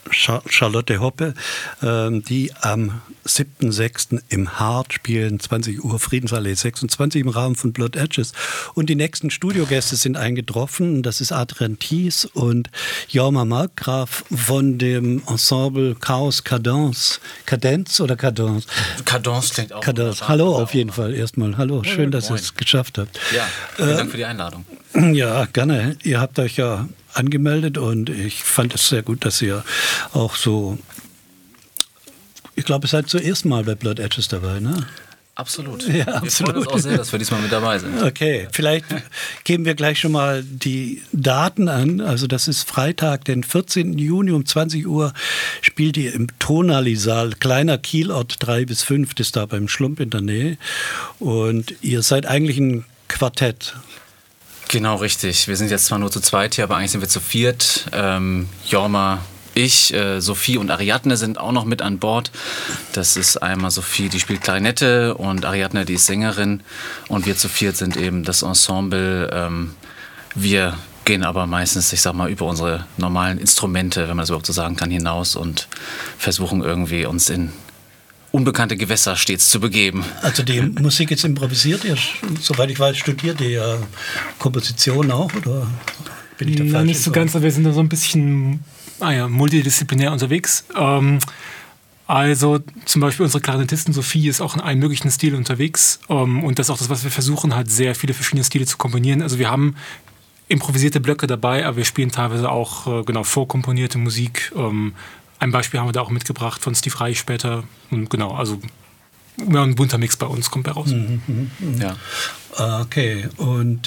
Charlotte Hoppe, die am 7.6. im Hart spielen, 20 Uhr, Friedensallee 26 im Rahmen von Blood Edges. Und die nächsten Studiogäste sind eingetroffen. Das ist Adrian Thies und Jorma Markgraf von dem Ensemble Chaos Cadence. Kadenz oder Cadence? Cadence klingt auch. Cadence. Hallo auf jeden Fall erstmal. Hallo, schön, dass ihr es geschafft habt. Ja, vielen Dank für die Einladung. Ja, gerne. Ihr habt euch ja angemeldet und ich fand es sehr gut, dass ihr auch so, ich glaube, ihr seid zum ersten Mal bei Blood Edges dabei, ne? Absolut. Ja, Wir absolut. freuen uns auch sehr, dass wir diesmal mit dabei sind. Okay, vielleicht geben wir gleich schon mal die Daten an. Also das ist Freitag, den 14. Juni um 20 Uhr spielt ihr im Tonali-Saal, kleiner Kielort, 3 bis 5, das ist da beim Schlump in der Nähe. Und ihr seid eigentlich ein Quartett. Genau, richtig. Wir sind jetzt zwar nur zu zweit hier, aber eigentlich sind wir zu viert. Jorma, ich, Sophie und Ariadne sind auch noch mit an Bord. Das ist einmal Sophie, die spielt Klarinette, und Ariadne, die ist Sängerin. Und wir zu viert sind eben das Ensemble. Wir gehen aber meistens, ich sag mal, über unsere normalen Instrumente, wenn man das überhaupt so sagen kann, hinaus und versuchen irgendwie uns in unbekannte Gewässer stets zu begeben. Also die Musik ist improvisiert, ihr, soweit ich weiß, studiert ihr ja Komposition auch, oder bin ich da falsch? Ja, nicht so ganz, aber wir sind da so ein bisschen multidisziplinär unterwegs. Also zum Beispiel unsere Klarinettistin Sophie ist auch in allen möglichen Stilen unterwegs, und das ist auch das, was wir versuchen, halt sehr viele verschiedene Stile zu kombinieren. Also wir haben improvisierte Blöcke dabei, aber wir spielen teilweise auch vorkomponierte Musik. Ein Beispiel haben wir da auch mitgebracht von Steve Reich später. Und genau, also ein bunter Mix bei uns kommt bei raus. Ja. Okay, und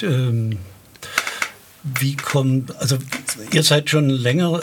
wie kommt, also ihr seid schon länger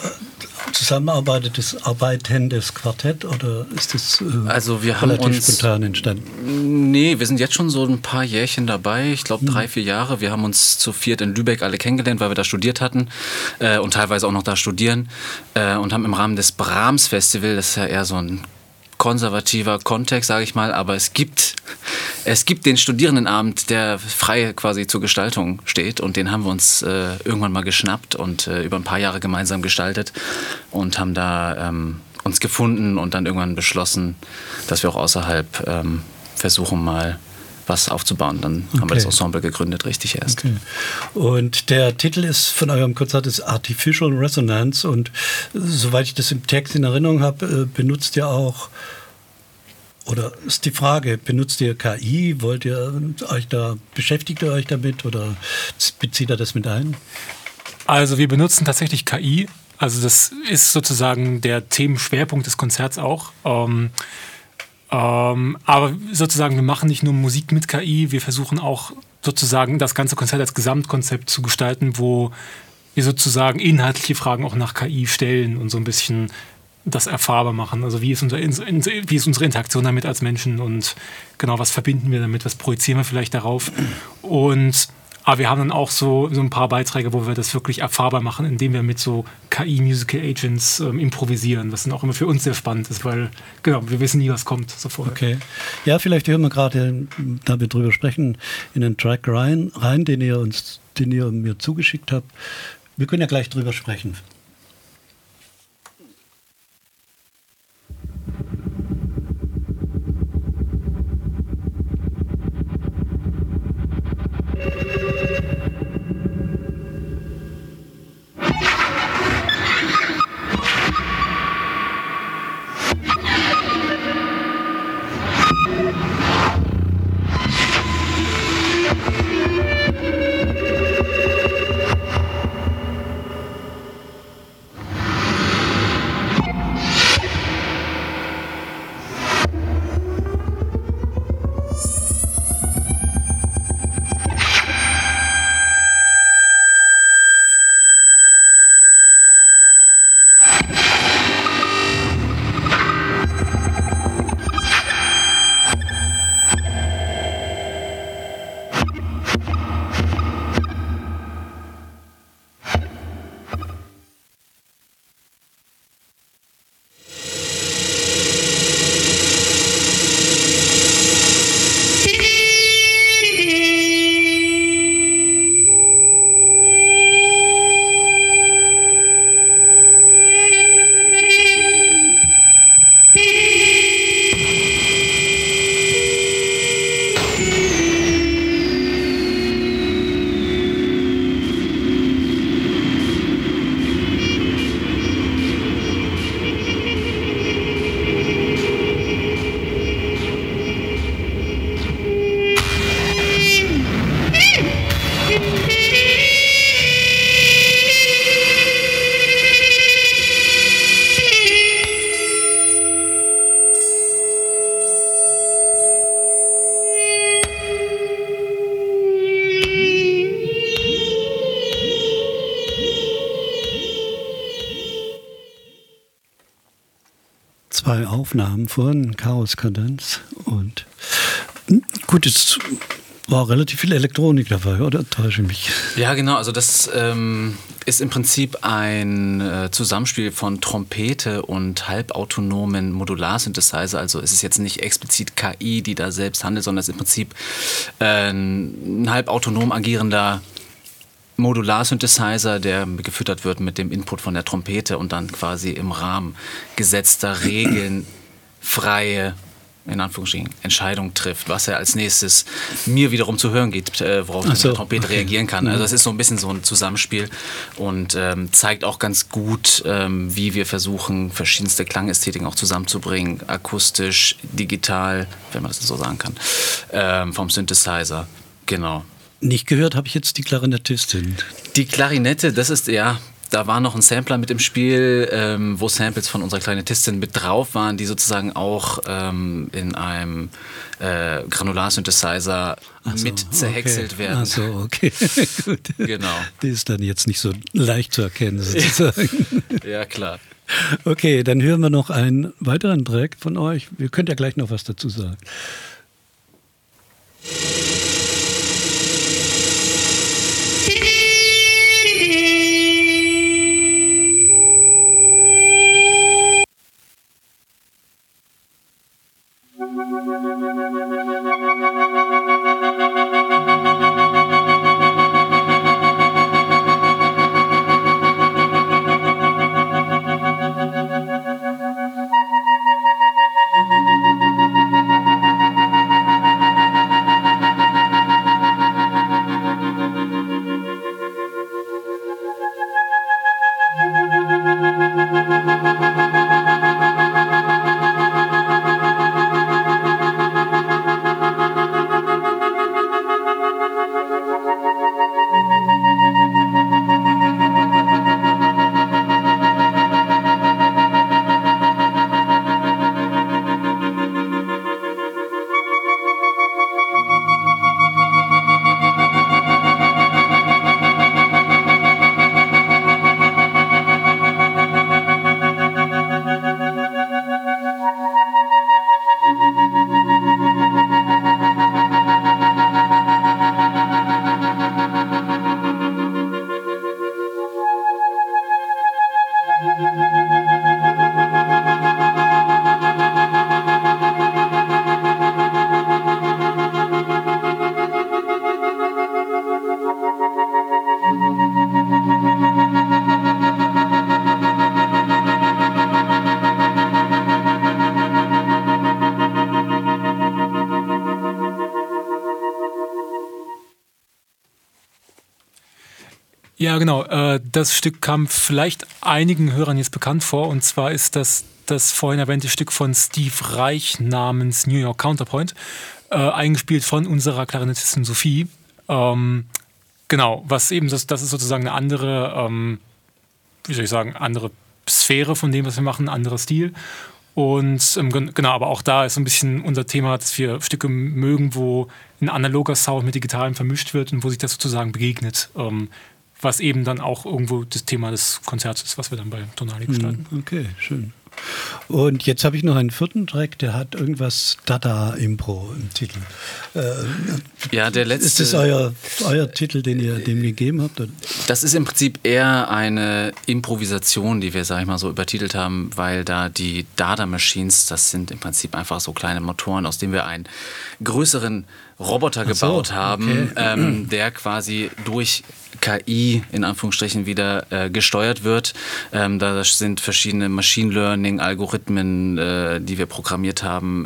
arbeitendes Quartett, oder ist das Also wir haben relativ spontan entstanden? Nee, wir sind jetzt schon so ein paar Jährchen dabei, ich glaube 3-4 Jahre. Wir haben uns zu viert in Lübeck alle kennengelernt, weil wir da studiert hatten und teilweise auch noch da studieren, und haben im Rahmen des Brahms Festival, das ist ja eher so ein konservativer Kontext, sage ich mal, aber es gibt den Studierendenabend, der frei quasi zur Gestaltung steht, und den haben wir uns irgendwann mal geschnappt und über ein paar Jahre gemeinsam gestaltet und haben da uns gefunden und dann irgendwann beschlossen, dass wir auch außerhalb versuchen, mal was aufzubauen. Dann haben wir das Ensemble gegründet, richtig erst. Okay. Und der Titel ist von eurem Konzert ist Artificial Resonance, und soweit ich das im Text in Erinnerung habe, benutzt ihr auch, oder ist die Frage, benutzt ihr KI? Beschäftigt ihr euch damit oder bezieht ihr das mit ein? Also wir benutzen tatsächlich KI. Also das ist sozusagen der Themenschwerpunkt des Konzerts auch. Aber sozusagen, wir machen nicht nur Musik mit KI, wir versuchen auch sozusagen das ganze Konzert als Gesamtkonzept zu gestalten, wo wir sozusagen inhaltliche Fragen auch nach KI stellen und so ein bisschen das erfahrbar machen. Also wie ist unsere Interaktion damit als Menschen, und genau, was verbinden wir damit, was projizieren wir vielleicht darauf. Aber wir haben dann auch so ein paar Beiträge, wo wir das wirklich erfahrbar machen, indem wir mit so KI-Musical Agents improvisieren, was dann auch immer für uns sehr spannend ist, weil genau, wir wissen nie, was kommt sofort. Okay. Ja, vielleicht hören wir gerade, da wir drüber sprechen, in den Track rein, den ihr mir zugeschickt habt. Wir können ja gleich drüber sprechen. 3 Aufnahmen von Chaos Kadenz und gut, es war relativ viel Elektronik dabei, oder täusche ich mich? Ja, genau. Also das ist im Prinzip ein Zusammenspiel von Trompete und halbautonomen Modular-Synthesizer. Also es ist jetzt nicht explizit KI, die da selbst handelt, sondern es ist im Prinzip ein halbautonom agierender Modular-Synthesizer, der gefüttert wird mit dem Input von der Trompete und dann quasi im Rahmen gesetzter Regeln freie, in Anführungsstrichen, Entscheidung trifft, was er als nächstes mir wiederum zu hören gibt, worauf ich mit der Trompete reagieren kann. Also das ist so ein bisschen so ein Zusammenspiel und zeigt auch ganz gut, wie wir versuchen, verschiedenste Klangästhetiken auch zusammenzubringen, akustisch, digital, wenn man das so sagen kann, vom Synthesizer. Genau. Nicht gehört habe ich jetzt die Klarinettistin. Die Klarinette, das ist ja... Da war noch ein Sampler mit im Spiel, wo Samples von unserer Klarinettistin mit drauf waren, die sozusagen auch in einem Granular-Synthesizer mit zerhäckselt werden. Ach so, okay. Gut. Genau. Die ist dann jetzt nicht so leicht zu erkennen, sozusagen. Ja, klar. Okay, dann hören wir noch einen weiteren Track von euch. Ihr könnt ja gleich noch was dazu sagen. Ja, genau. Das Stück kam vielleicht einigen Hörern jetzt bekannt vor. Und zwar ist das vorhin erwähnte Stück von Steve Reich namens New York Counterpoint, eingespielt von unserer Klarinettistin Sophie. Genau, was eben, das ist sozusagen eine andere, wie soll ich sagen, andere Sphäre von dem, was wir machen, anderer Stil. Und genau, aber auch da ist so ein bisschen unser Thema, dass wir Stücke mögen, wo ein analoger Sound mit digitalem vermischt wird und wo sich das sozusagen begegnet. Was eben dann auch irgendwo das Thema des Konzerts ist, was wir dann bei Tonali gestalten. Okay, schön. Und jetzt habe ich noch einen 4. Track, der hat irgendwas Dada-Impro im Titel. Ja, der letzte. Ist das euer Titel, den ihr dem gegeben habt? Oder? Das ist im Prinzip eher eine Improvisation, die wir, sag ich mal, so übertitelt haben, weil da die Dada Machines, das sind im Prinzip einfach so kleine Motoren, aus denen wir einen größeren Roboter gebaut haben, okay. Der quasi durch KI in Anführungsstrichen wieder gesteuert wird. Da sind verschiedene Machine Learning Algorithmen, die wir programmiert haben,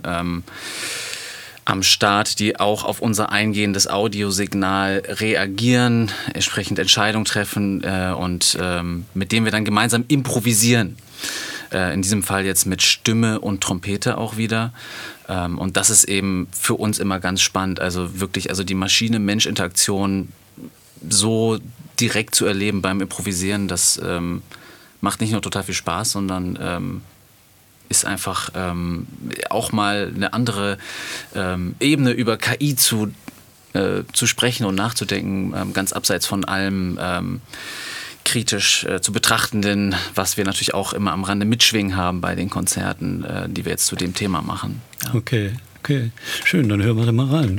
am Start, die auch auf unser eingehendes Audiosignal reagieren, entsprechend Entscheidungen treffen und mit denen wir dann gemeinsam improvisieren. In diesem Fall jetzt mit Stimme und Trompete auch wieder. Und das ist eben für uns immer ganz spannend. Also wirklich, also die Maschine-Mensch-Interaktion so direkt zu erleben beim Improvisieren, das macht nicht nur total viel Spaß, sondern ist einfach auch mal eine andere Ebene über KI zu sprechen und nachzudenken, ganz abseits von allem kritisch zu betrachtenden, was wir natürlich auch immer am Rande mitschwingen haben bei den Konzerten, die wir jetzt zu dem Thema machen. Ja. Okay. Schön, dann hören wir da mal rein.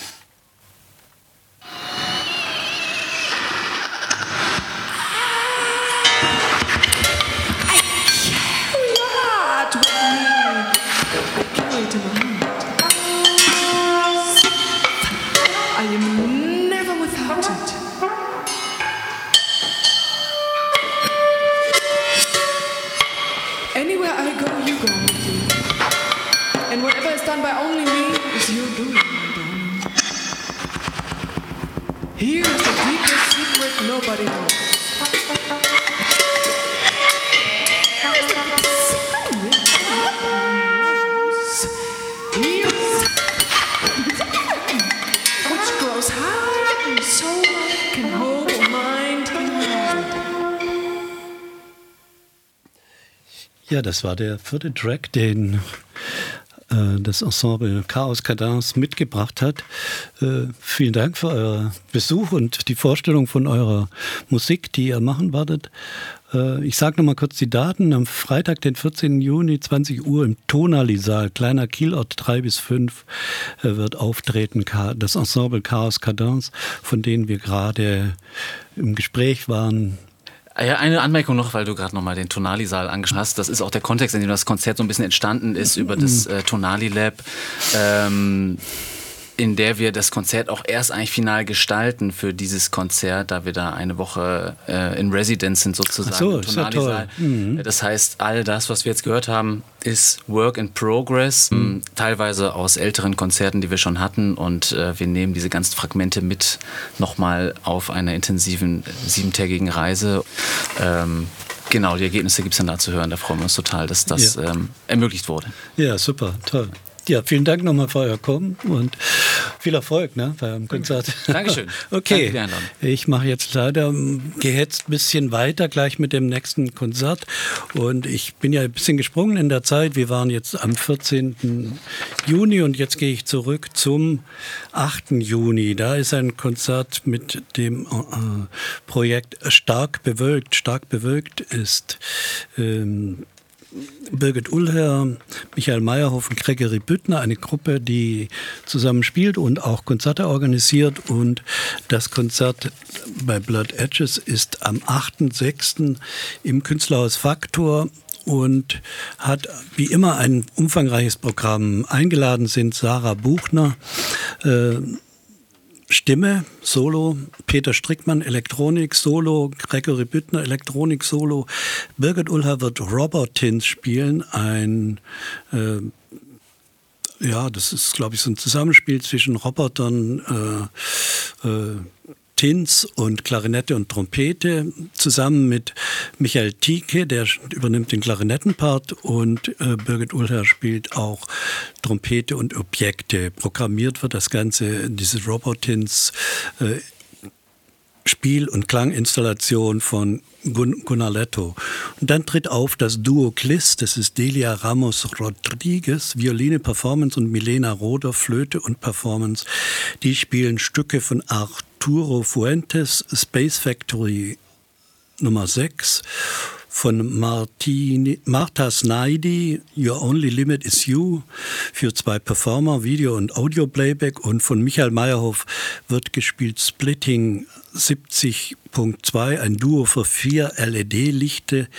Ja, das war der 4. Track, den das Ensemble Chaos Cadence mitgebracht hat. Vielen Dank für euren Besuch und die Vorstellung von eurer Musik, die ihr machen werdet. Ich sage nochmal kurz die Daten. Am Freitag, den 14. Juni, 20 Uhr im Tonali-Saal, kleiner Kielort, 3 bis 5, wird auftreten das Ensemble Chaos Cadence, von denen wir gerade im Gespräch waren. Ja, eine Anmerkung noch, weil du gerade nochmal den Tonali-Saal angesprochen hast. Das ist auch der Kontext, in dem das Konzert so ein bisschen entstanden ist über das Tonali-Lab, in der wir das Konzert auch erst eigentlich final gestalten für dieses Konzert, da wir da eine Woche in Residence sind sozusagen. Ach so, ist ja toll. Das heißt, all das, was wir jetzt gehört haben, ist Work in Progress, teilweise aus älteren Konzerten, die wir schon hatten, und wir nehmen diese ganzen Fragmente mit nochmal auf einer intensiven 7-tägigen Reise. Genau, die Ergebnisse gibt es dann da zu hören. Da freuen wir uns total, dass das ermöglicht wurde. Ja, super, toll. Ja, vielen Dank nochmal für euer Kommen und viel Erfolg beim Konzert. Dankeschön. Okay, Danke ich mache jetzt leider gehetzt ein bisschen weiter gleich mit dem nächsten Konzert und ich bin ja ein bisschen gesprungen in der Zeit. Wir waren jetzt am 14. Juni und jetzt gehe ich zurück zum 8. Juni. Da ist ein Konzert mit dem Projekt Stark bewölkt. Stark bewölkt ist Birgit Ullherr, Michael Meyerhoff und Gregory Büttner, eine Gruppe, die zusammen spielt und auch Konzerte organisiert. Und das Konzert bei Blood Edges ist am 8.6. im Künstlerhaus Faktor und hat wie immer ein umfangreiches Programm. Eingeladen sind Sarah Buchner, Stimme, Solo, Peter Strickmann, Elektronik, Solo, Gregory Büttner, Elektronik, Solo. Birgit Ullherr wird Robotins spielen, das ist, glaube ich, so ein Zusammenspiel zwischen Robotern, Tins und Klarinette und Trompete, zusammen mit Michael Thieke, der übernimmt den Klarinettenpart, und Birgit Ullherr spielt auch Trompete und Objekte. Programmiert wird das Ganze, diese Robotins, Spiel- und Klanginstallation von Gunnar Letto. Und dann tritt auf das Duo Kliss, das ist Delia Ramos Rodriguez, Violine, Performance, und Milena Roder, Flöte und Performance. Die spielen Stücke von Arturo Fuentes, Space Factory Nummer 6, von Martha Snidey, Your Only Limit Is You, für 2 Performer, Video- und Audio-Playback, und von Michael Meyerhoff wird gespielt Splitting 70.2, ein Duo für 4 LED-Lichter,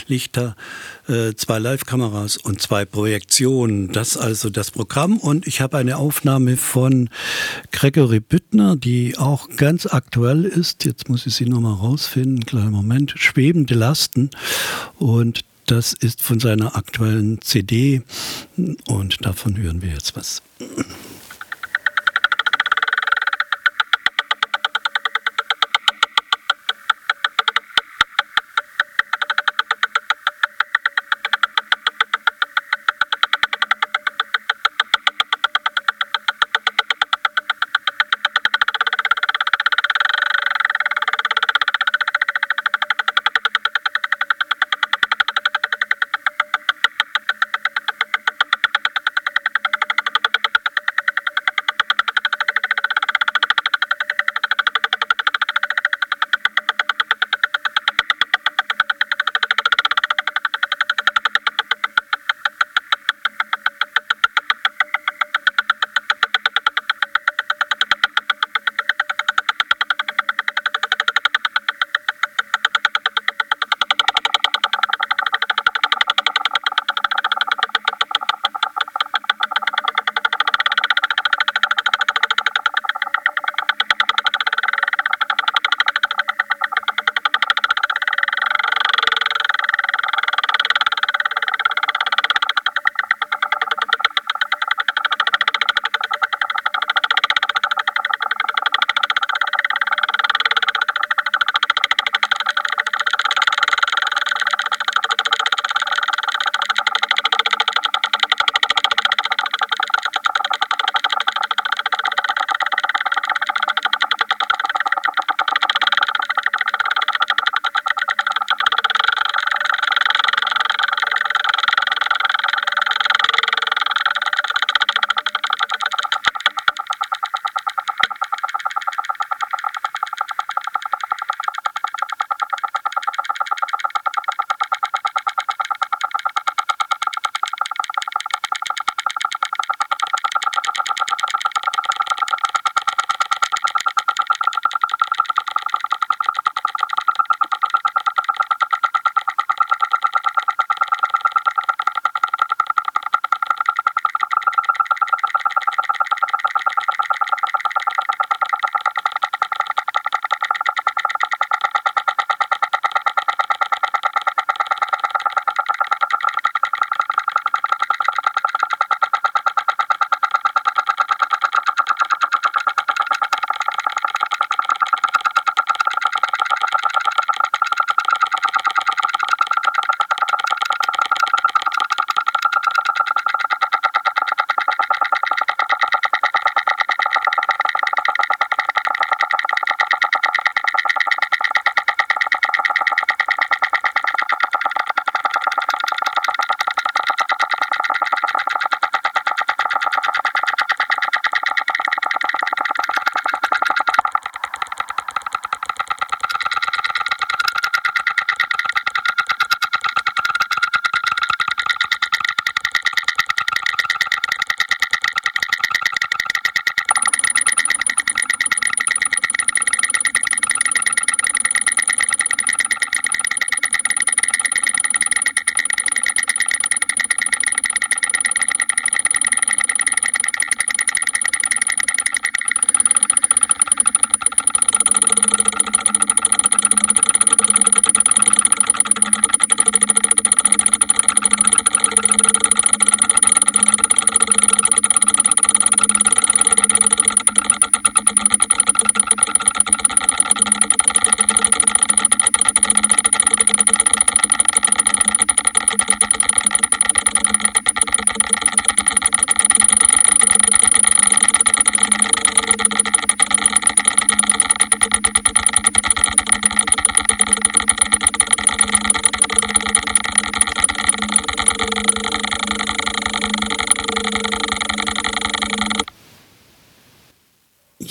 2 Live-Kameras und 2 Projektionen. Das also das Programm. Und ich habe eine Aufnahme von Gregory Büttner, die auch ganz aktuell ist. Jetzt muss ich sie nochmal rausfinden. Kleinen Moment. Schwebende Lasten. Und das ist von seiner aktuellen CD. Und davon hören wir jetzt was.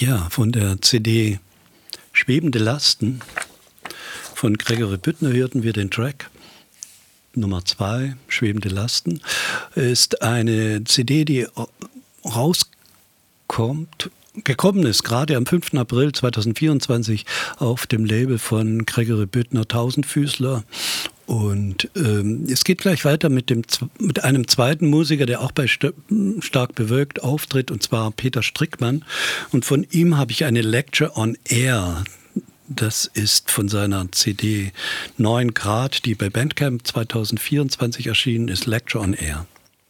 Ja, von der CD Schwebende Lasten von Gregory Büttner hörten wir den Track Nummer 2, Schwebende Lasten. Ist eine CD, die gekommen ist, gerade am 5. April 2024 auf dem Label von Gregory Büttner, Tausendfüßler. Und es geht gleich weiter mit einem zweiten Musiker, der auch bei Stark Bewölkt auftritt, und zwar Peter Strickmann. Und von ihm habe ich eine Lecture on Air. Das ist von seiner CD 9 Grad, die bei Bandcamp 2024 erschienen ist, Lecture on Air.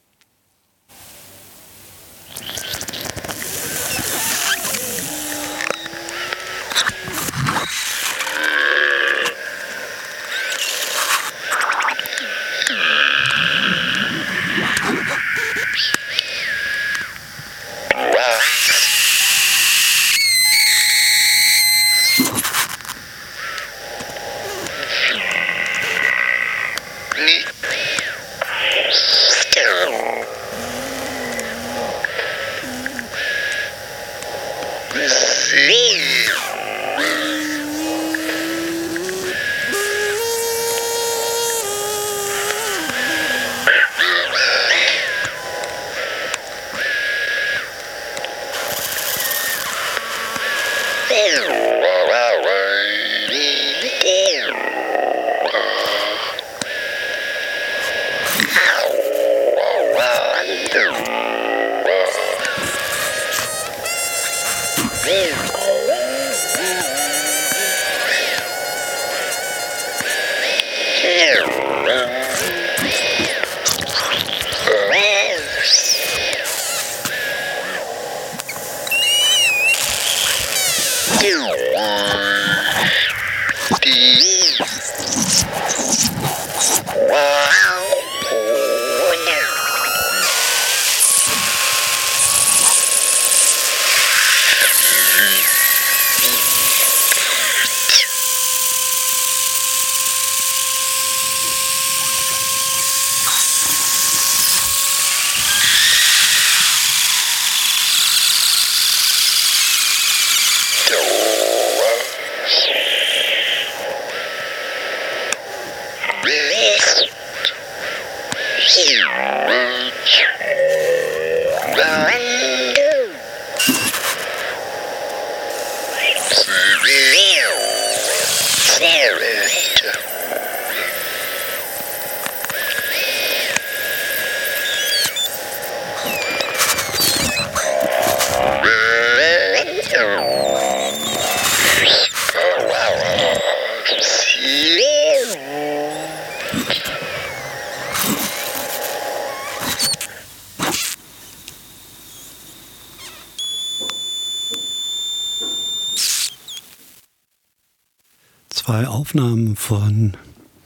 Zwei Aufnahmen von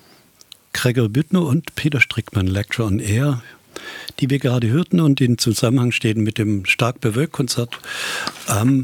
Gregory Büttner und Peter Strickmann, Lecture on Air, die wir gerade hörten und in Zusammenhang stehen mit dem Stark Bewölkt-Konzert am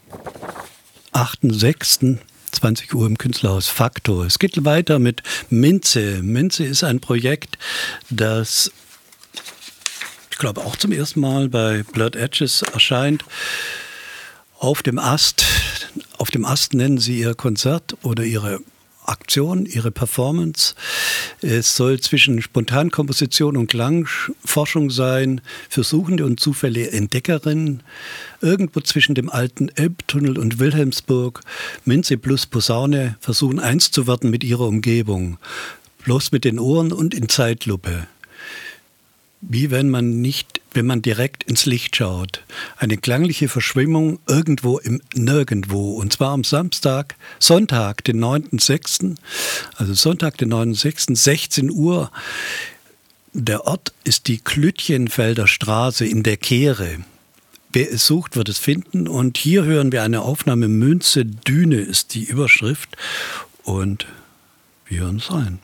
8.6. 20 Uhr im Künstlerhaus Faktor. Es geht weiter mit Minze. Minze ist ein Projekt, das ich glaube auch zum ersten Mal bei Blurred Edges erscheint. Auf dem Ast nennen sie ihr Konzert oder ihre Aktion, ihre Performance. Es soll zwischen Spontankomposition und Klangforschung sein, für suchende und zufällige Entdeckerinnen, irgendwo zwischen dem alten Elbtunnel und Wilhelmsburg. Minze plus Posaune versuchen eins zu werden mit ihrer Umgebung, bloß mit den Ohren und in Zeitlupe. Wie wenn man direkt ins Licht schaut. Eine klangliche Verschwimmung irgendwo im Nirgendwo. Und zwar am Sonntag, den 9.6., also Sonntag, den 9.6., 16 Uhr. Der Ort ist die Klütchenfelder Straße in der Kehre. Wer es sucht, wird es finden. Und hier hören wir eine Aufnahme. Münze Düne ist die Überschrift. Und wir hören es rein.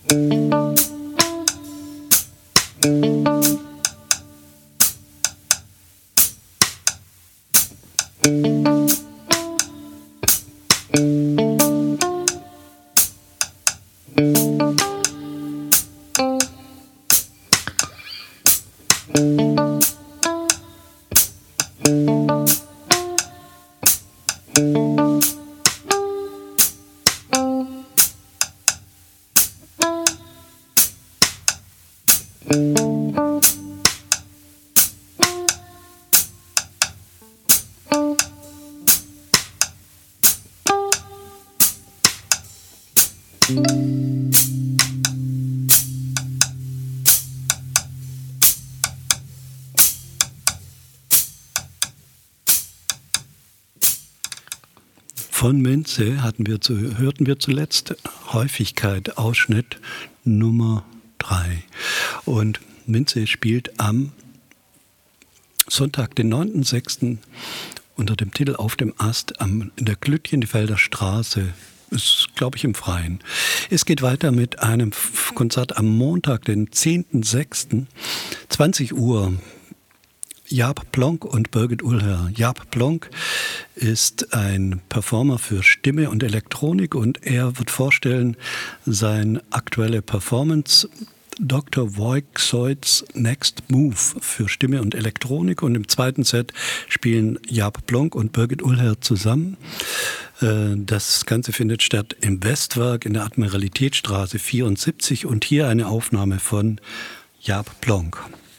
Von Minze hörten wir zuletzt Häufigkeit, Ausschnitt Nummer 3. Und Minze spielt am Sonntag, den 9.6. unter dem Titel Auf dem Ast in der Glüttchenfelder Straße. Ist, glaube ich, im Freien. Es geht weiter mit einem Konzert am Montag, den 10.6., 20 Uhr. Jaap Plonk und Birgit Uhlher. Jaap Plonk ist ein Performer für Stimme und Elektronik und er wird vorstellen seine aktuelle Performance Dr. Voigtsoid's Next Move für Stimme und Elektronik, und im zweiten Set spielen Jaap Plonk und Birgit Uhlher zusammen. Das Ganze findet statt im Westwerk in der Admiralitätsstraße 74 und hier eine Aufnahme von Jaap Plonk.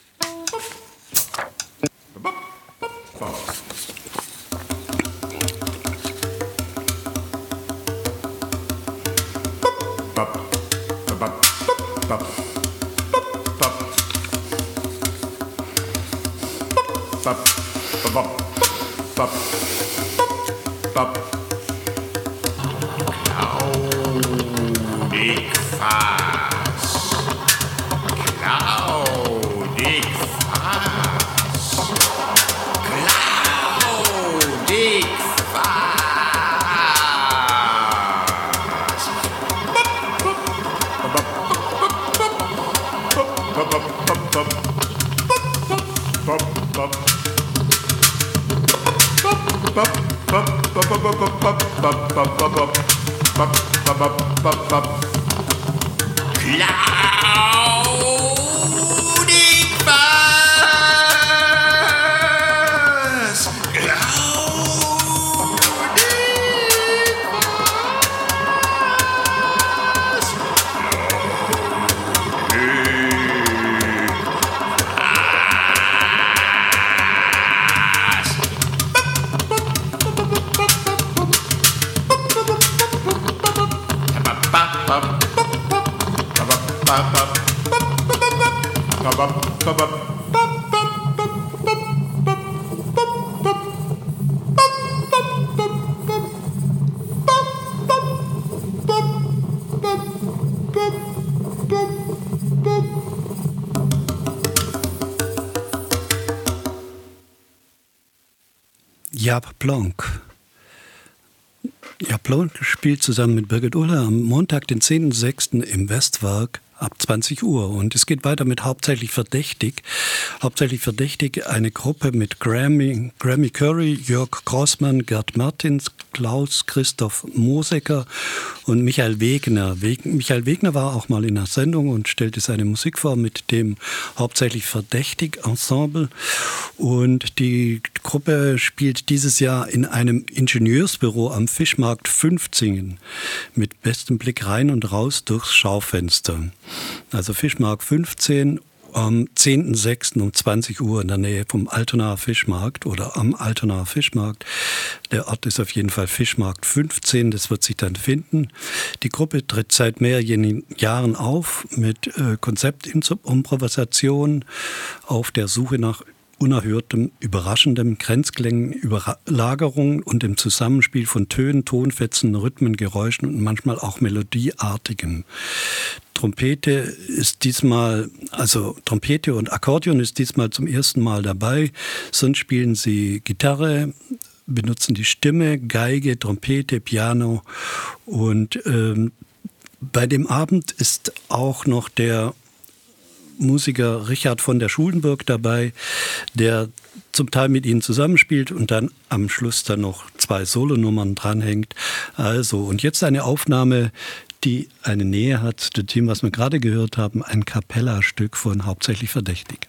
Jaap Plonk. Jaap Plonk spielt zusammen mit Birgit Uhlher am Montag, den 10.06. im Westwerk ab 20 Uhr. Und es geht weiter mit Hauptsächlich Verdächtig. Hauptsächlich Verdächtig, eine Gruppe mit Grammy Curry, Jörg Grossmann, Gerd Martins, Klaus Christoph Mosecker und Michael Wegner. Michael Wegner war auch mal in einer Sendung und stellte seine Musik vor mit dem Hauptsächlich Verdächtig Ensemble. Und die Gruppe spielt dieses Jahr in einem Ingenieursbüro am Fischmarkt 15 mit bestem Blick rein und raus durchs Schaufenster. Also Fischmarkt 15 am 10.06. um 20 Uhr in der Nähe vom Altonaer Fischmarkt oder am Altonaer Fischmarkt. Der Ort ist auf jeden Fall Fischmarkt 15, das wird sich dann finden. Die Gruppe tritt seit mehreren Jahren auf mit Konzeptimprovisation auf der Suche nach unerhörtem, überraschendem, Grenzklängen, Überlagerung und dem Zusammenspiel von Tönen, Tonfetzen, Rhythmen, Geräuschen und manchmal auch Melodieartigem. Trompete und Akkordeon ist diesmal zum ersten Mal dabei. Sonst spielen sie Gitarre, benutzen die Stimme, Geige, Trompete, Piano und Bei dem Abend ist auch noch der Musiker Richard von der Schulenburg dabei, der zum Teil mit ihnen zusammenspielt und dann am Schluss dann noch 2 Solonummern dranhängt. Also, und jetzt eine Aufnahme, die eine Nähe hat zu dem, was wir gerade gehört haben, ein Cappella-Stück von Hauptsächlich Verdächtig.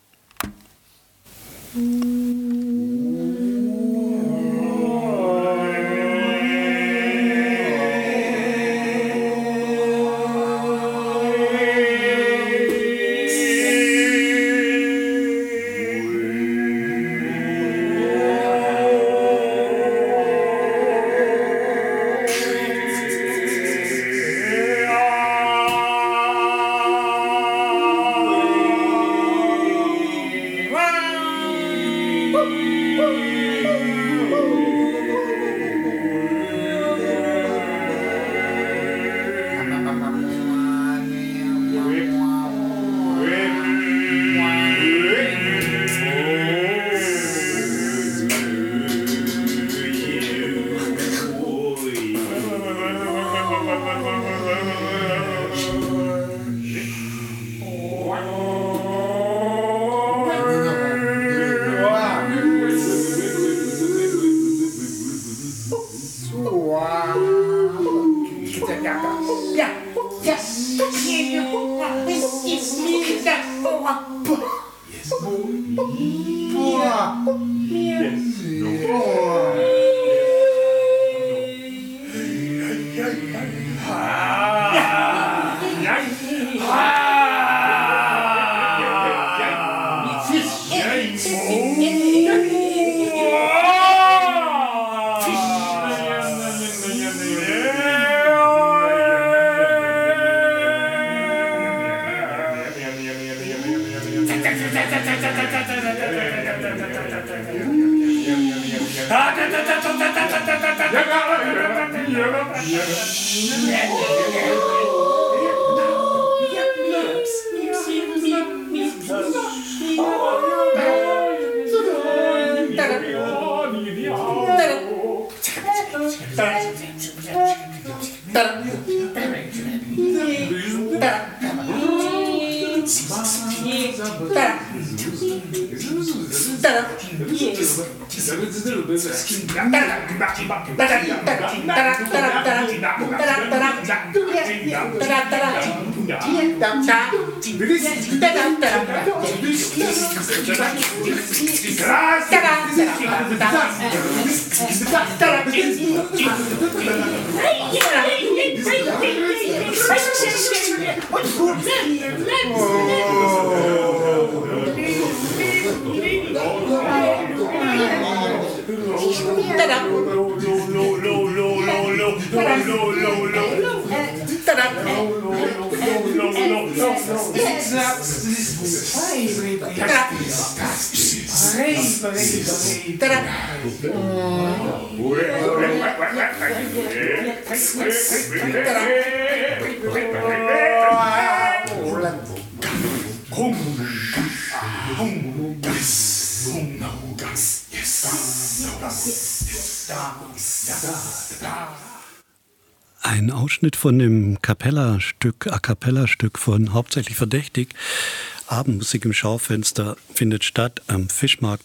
Ein Ausschnitt von dem Cappella-Stück, A Cappella-Stück von Hauptsächlich Verdächtig. Abendmusik im Schaufenster findet statt am Fischmarkt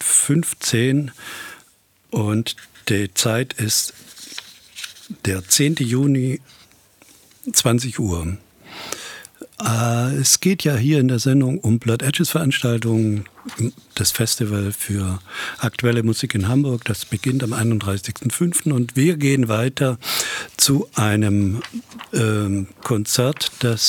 15 und die Zeit ist der 10. Juni, 20 Uhr. Es geht ja hier in der Sendung um Blurred Edges Veranstaltungen, das Festival für aktuelle Musik in Hamburg. Das beginnt am 31.05. und wir gehen weiter zu einem Konzert,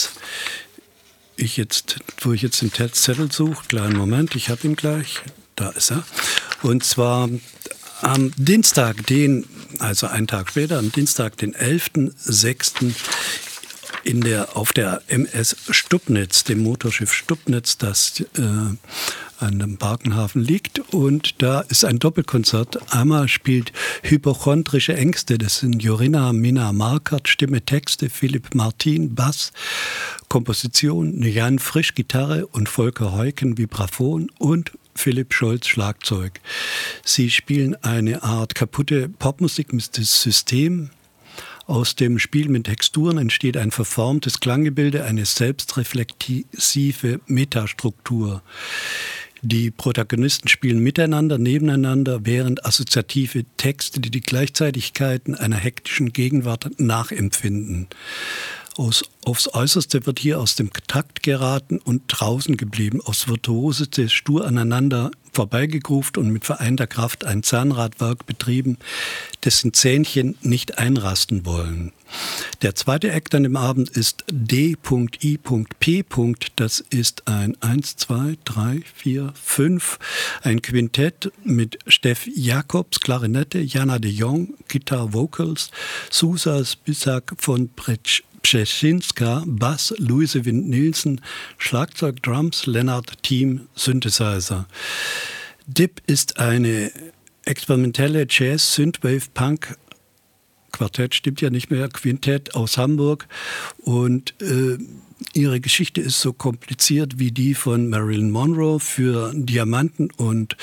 wo ich jetzt den Zettel suche. Kleinen Moment, ich habe ihn gleich. Da ist er. Und zwar am Dienstag, also einen Tag später, am Dienstag, den 11.06. auf der MS Stubnitz, dem Motorschiff Stubnitz, das an dem Barkenhafen liegt. Und da ist ein Doppelkonzert. Einmal spielt Hypochondrische Ängste. Das sind Jorina Mina Markert, Stimme, Texte, Philipp Martin, Bass, Komposition, Jan Frisch, Gitarre und Volker Heuken, Vibraphon und Philipp Scholz, Schlagzeug. Sie spielen eine Art kaputte Popmusik mit dem System Aus dem Spiel mit Texturen entsteht ein verformtes Klanggebilde, eine selbstreflexive Metastruktur. Die Protagonisten spielen miteinander, nebeneinander, während assoziative Texte die Gleichzeitigkeiten einer hektischen Gegenwart nachempfinden. Aufs Äußerste wird hier aus dem Takt geraten und draußen geblieben, aufs Virtuoseste stur aneinander vorbeigegruft und mit vereinter Kraft ein Zahnradwerk betrieben, dessen Zähnchen nicht einrasten wollen. Der zweite Act an dem Abend ist D.I.P. Das ist ein 1, 2, 3, 4, 5, ein Quintett mit Steff Jacobs, Klarinette, Jana de Jong, Gitarre, Vocals, Susa Spisak von Brzezinska, Bass, Louise Wind-Nielsen, Schlagzeug, Drums, Lennart Thiem, Synthesizer. DIP ist eine experimentelle Jazz-Synthwave-Punk Quartett, stimmt ja nicht mehr, Quintett aus Hamburg, und ihre Geschichte ist so kompliziert wie die von Marilyn Monroe für Diamanten und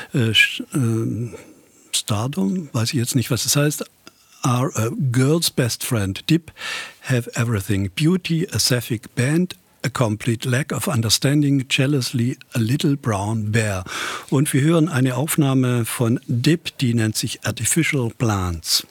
Stardom, weiß ich jetzt nicht, was es heißt. Are a girl's best friend. DIP have everything. Beauty, a sapphic band, a complete lack of understanding, jealously a little brown bear. Und wir hören eine Aufnahme von DIP, die nennt sich Artificial Plants.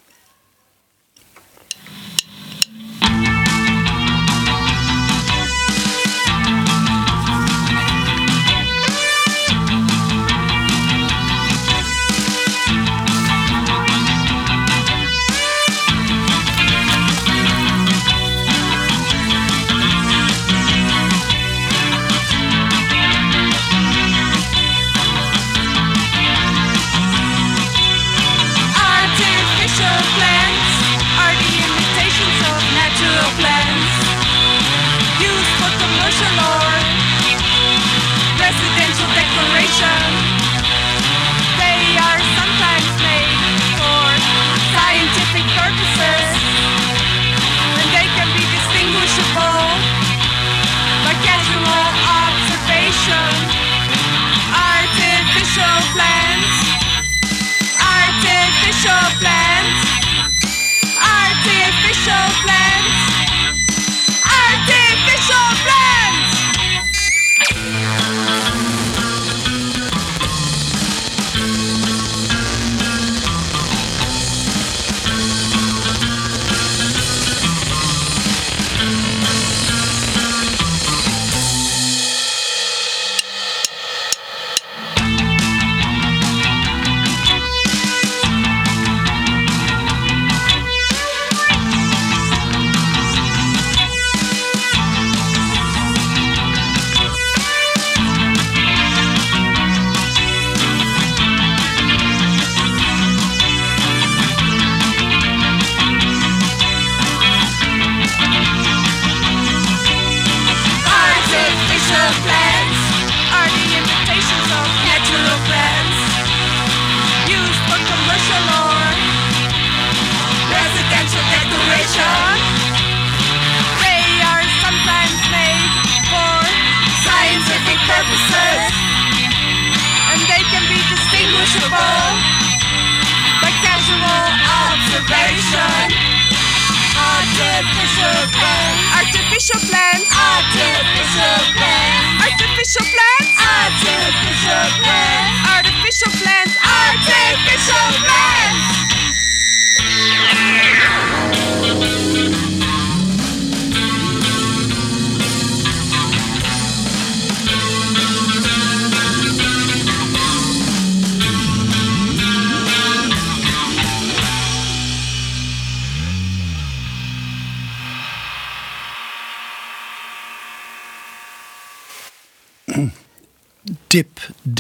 DIP,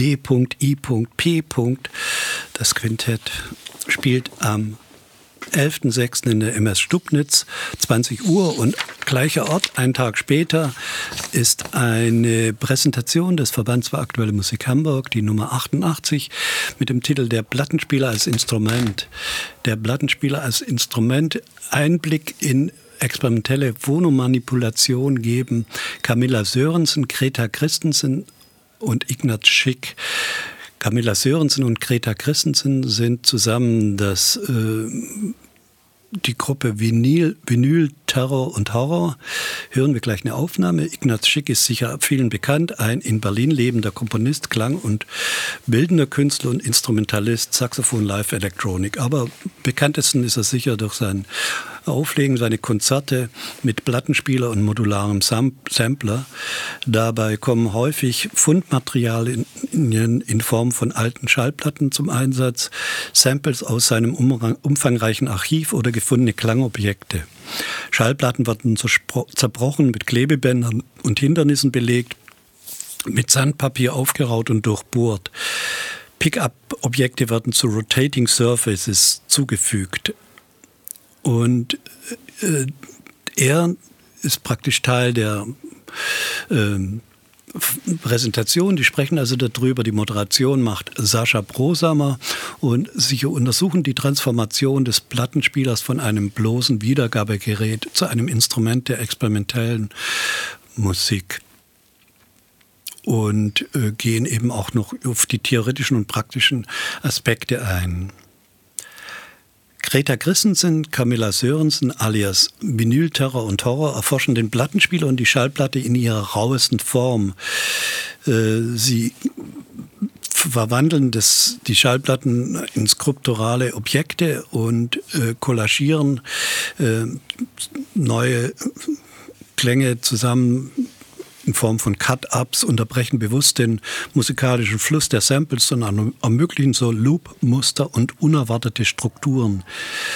D.I.P. Das Quintett spielt am 11.06. in der MS Stubnitz, 20 Uhr, und gleicher Ort, einen Tag später, ist eine Präsentation des Verbands für aktuelle Musik Hamburg, die Nummer 88, mit dem Titel Der Plattenspieler als Instrument. Der Plattenspieler als Instrument, Einblick in experimentelle Phonomanipulation geben Camilla Sörensen, Greta Christensen und Ignaz Schick. Camilla Sörensen und Greta Christensen sind zusammen das die Gruppe Vinyl, Terror und Horror. Hören wir gleich eine Aufnahme. Ignaz Schick ist sicher vielen bekannt, ein in Berlin lebender Komponist, Klang- und bildender Künstler und Instrumentalist, Saxophon, Live, Elektronik. Aber bekanntesten ist er sicher durch sein Auflegen, seine Konzerte mit Plattenspieler und modularem Sampler. Dabei kommen häufig Fundmaterialien in Form von alten Schallplatten zum Einsatz, Samples aus seinem umfangreichen Archiv oder gefundene Klangobjekte. Schallplatten werden zerbrochen, mit Klebebändern und Hindernissen belegt, mit Sandpapier aufgeraut und durchbohrt. Pick-up-Objekte werden zu Rotating Surfaces zugefügt. Und er ist praktisch Teil der Präsentation. Die sprechen also darüber. Die Moderation macht Sascha Brosamer und sie untersuchen die Transformation des Plattenspielers von einem bloßen Wiedergabegerät zu einem Instrument der experimentellen Musik. Und gehen eben auch noch auf die theoretischen und praktischen Aspekte ein. Greta Christensen, Camilla Sörensen alias Vinyl, Terror und Horror erforschen den Plattenspieler und die Schallplatte in ihrer rauesten Form. Sie verwandeln die Schallplatten in skulpturale Objekte und collagieren neue Klänge zusammen in Form von Cut-Ups, unterbrechen bewusst den musikalischen Fluss der Samples und ermöglichen so Loop-Muster und unerwartete Strukturen.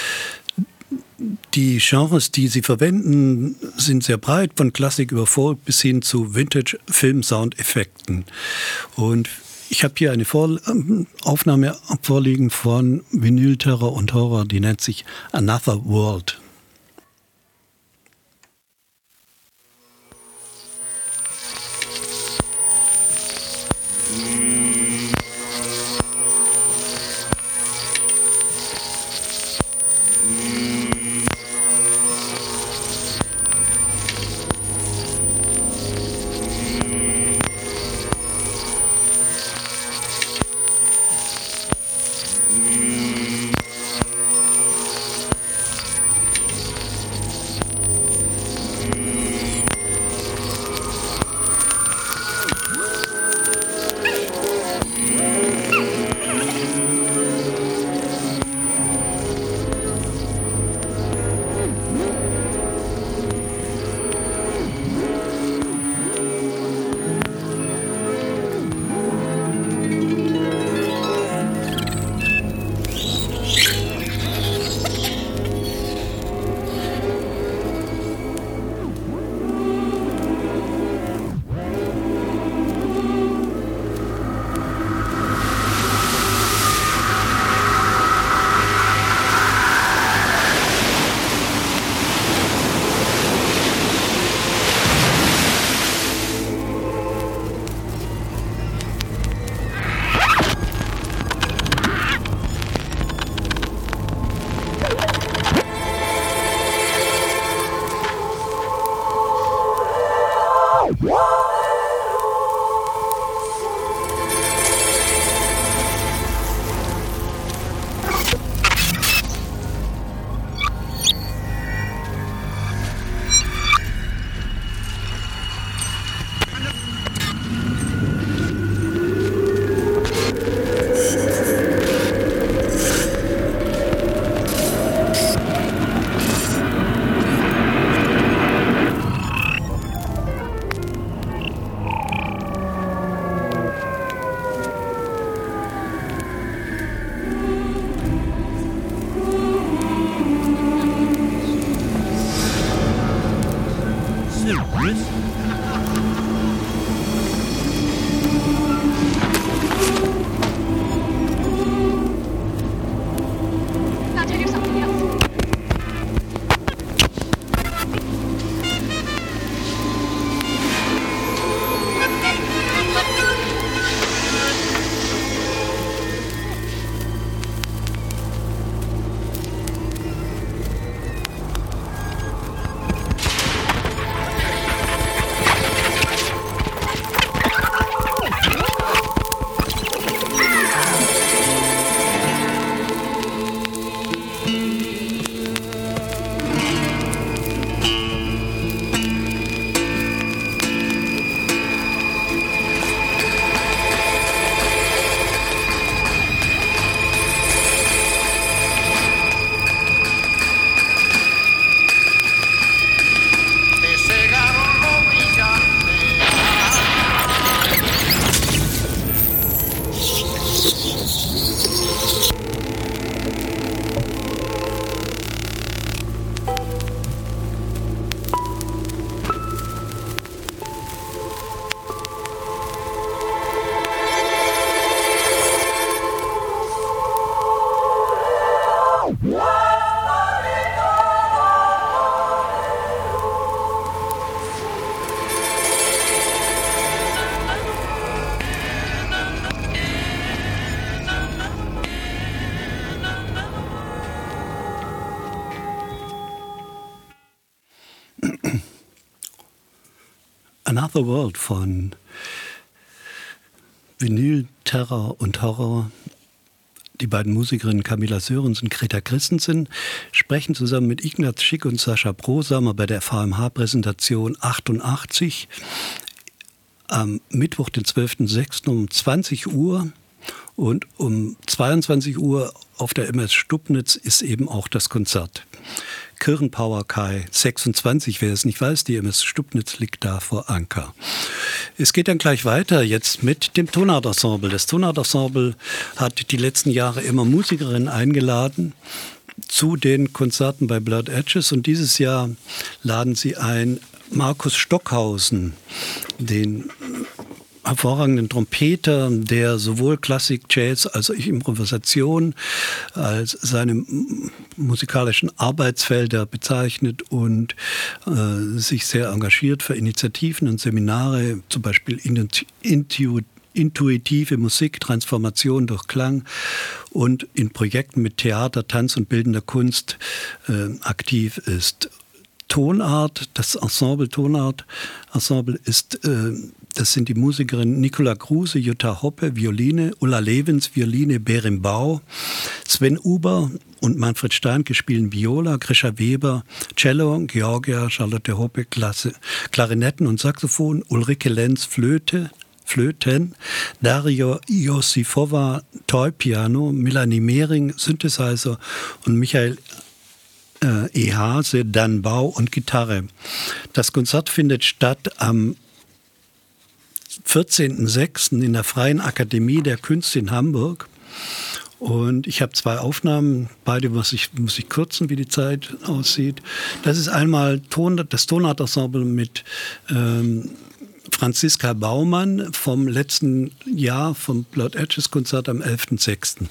Die Genres, die sie verwenden, sind sehr breit, von Klassik über Folk bis hin zu Vintage-Film-Soundeffekten. Und ich habe hier eine Aufnahme vorliegen von Vinyl, Terror und Horror, die nennt sich Another World. Another World von Vinyl, Terror und Horror. Die beiden Musikerinnen Camilla Sörensen und Greta Christensen sprechen zusammen mit Ignaz Schick und Sascha Brosamer bei der VMH-Präsentation 88 am Mittwoch, den 12.06. um 20 Uhr. Und um 22 Uhr auf der MS Stubnitz ist eben auch das Konzert. Kirchenpower Kai 26, wer es nicht weiß, die MS Stubnitz liegt da vor Anker. Es geht dann gleich weiter jetzt mit dem Tonart-Ensemble. Das Tonart-Ensemble hat die letzten Jahre immer Musikerinnen eingeladen zu den Konzerten bei Blurred Edges und dieses Jahr laden sie ein Markus Stockhausen, den hervorragenden Trompeter, der sowohl Klassik, Jazz als auch Improvisation als seine musikalischen Arbeitsfelder bezeichnet und sich sehr engagiert für Initiativen und Seminare, zum Beispiel intuitive Musik, Transformation durch Klang und in Projekten mit Theater, Tanz und bildender Kunst aktiv ist. Tonart, das Ensemble Tonart Ensemble ist, das sind die Musikerinnen Nicola Kruse, Jutta Hoppe, Violine, Ulla Levens, Violine, Berimbau, Sven Uber und Manfred Steinke spielen Viola, Grisha Weber, Cello, Georgia, Charlotte Hoppe, Klarinetten und Saxophon, Ulrike Lenz, Flöten, Dario Josifova, Toy-Piano, Melanie Mehring, Synthesizer und Michael Hase, dann Bau und Gitarre. Das Konzert findet statt am 14.06. in der Freien Akademie der Künste in Hamburg. Und ich habe 2 Aufnahmen, beide muss ich kürzen, wie die Zeit aussieht. Das ist einmal das Tonart-Ensemble mit Franziska Baumann vom letzten Jahr vom Blurred Edges Konzert am 11.06.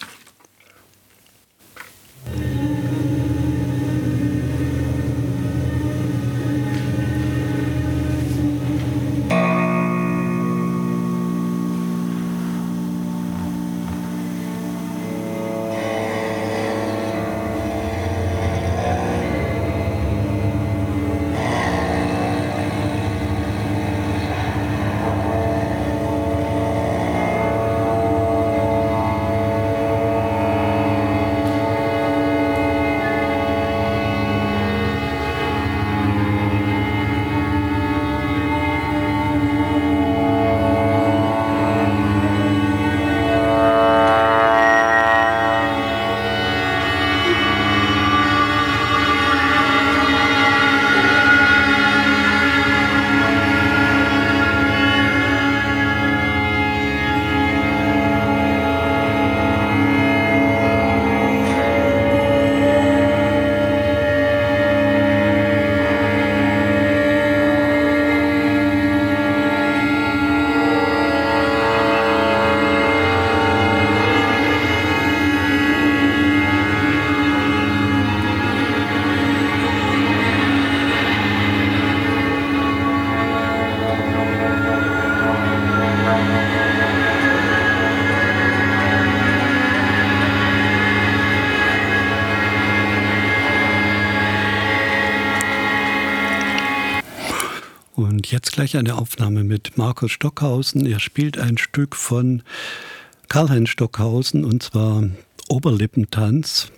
Und jetzt gleich eine Aufnahme mit Markus Stockhausen. Er spielt ein Stück von Karl-Heinz Stockhausen, und zwar Oberlippentanz.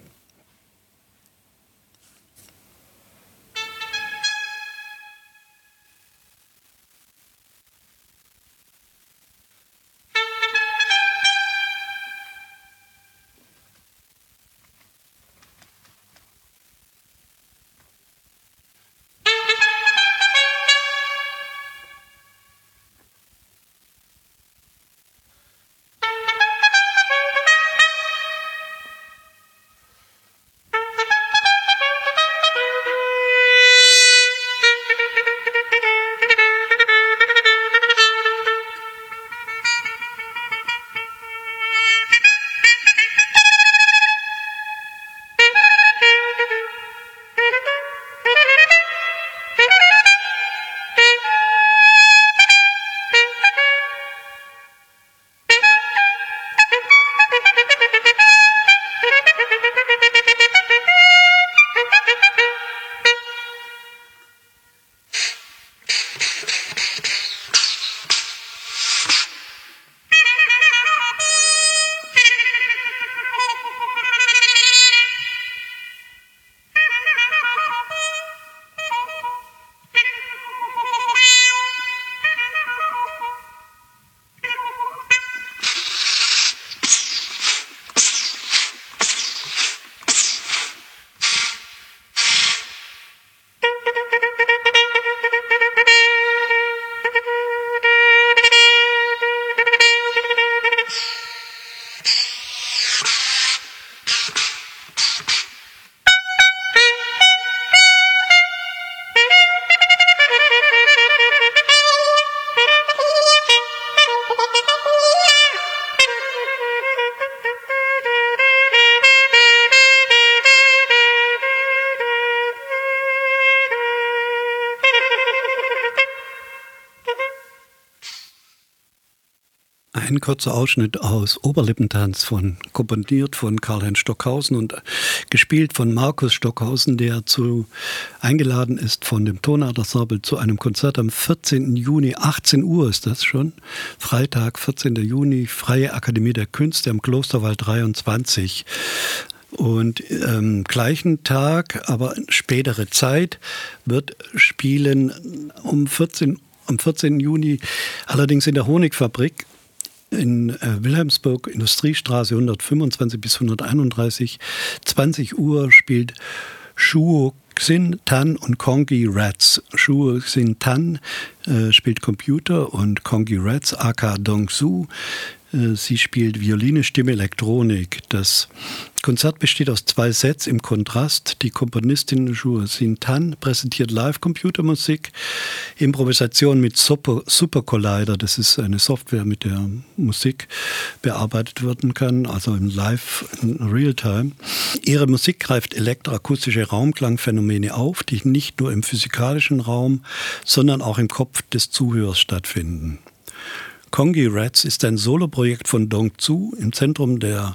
ein kurzer Ausschnitt aus Oberlippentanz, komponiert von Karl-Heinz Stockhausen und gespielt von Markus Stockhausen, der eingeladen ist von dem Tonadlersäbel zu einem Konzert am 14. Juni, 18 Uhr ist das schon, Freitag, 14. Juni, Freie Akademie der Künste am Klosterwald 23. Und gleichen Tag, aber spätere Zeit, wird spielen am 14. Juni, allerdings in der Honigfabrik in Wilhelmsburg, Industriestraße 125 bis 131, 20 Uhr spielt Shuo Xin Tan und Congy Rats. Shuo Xin Tan spielt Computer und Congy Rats, aka Dong-Su, sie spielt Violine, Stimme, Elektronik. Das Konzert besteht aus 2 Sets im Kontrast. Die Komponistin Shuo Xin Tan präsentiert Live-Computermusik, Improvisation mit Super Collider. Das ist eine Software, mit der Musik bearbeitet werden kann, also in Realtime. Ihre Musik greift elektroakustische Raumklangphänomene auf, die nicht nur im physikalischen Raum, sondern auch im Kopf des Zuhörers stattfinden. Congy Rats ist ein Soloprojekt von Dong-Zu. Im Zentrum der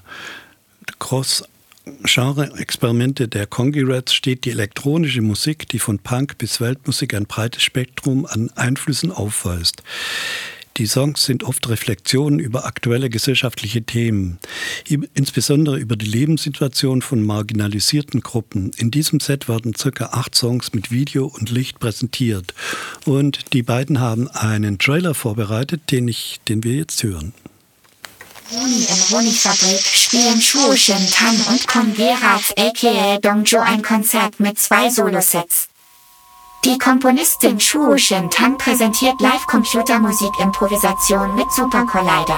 Cross-Genre-Experimente der Congy Rats steht die elektronische Musik, die von Punk bis Weltmusik ein breites Spektrum an Einflüssen aufweist. Die Songs sind oft Reflexionen über aktuelle gesellschaftliche Themen, insbesondere über die Lebenssituation von marginalisierten Gruppen. In diesem Set werden ca. 8 Songs mit Video und Licht präsentiert. Und die beiden haben einen Trailer vorbereitet, den wir jetzt hören. Juni in Honigfabrik spielen Shuo Xin Tan und Congy Rats aka Dong-Ju ein Konzert mit 2 Solosets. Die Komponistin Shuo Xin Tan präsentiert Live-Computermusik-Improvisation mit Super Collider.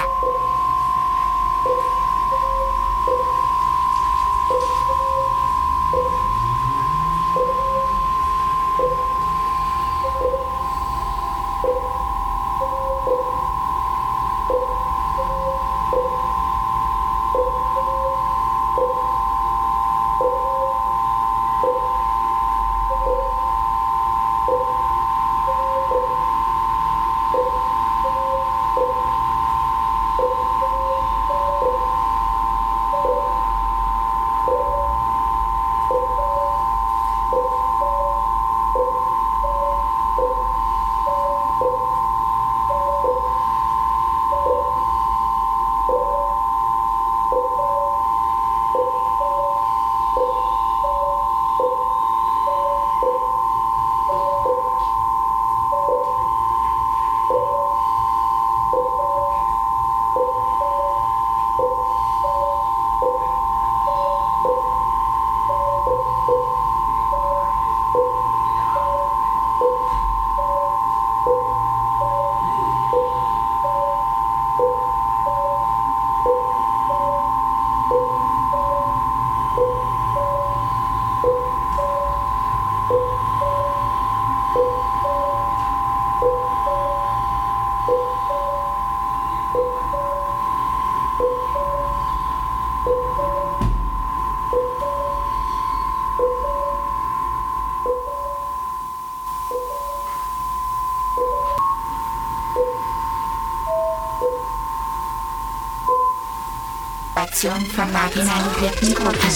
Von marginalisierten Gruppen.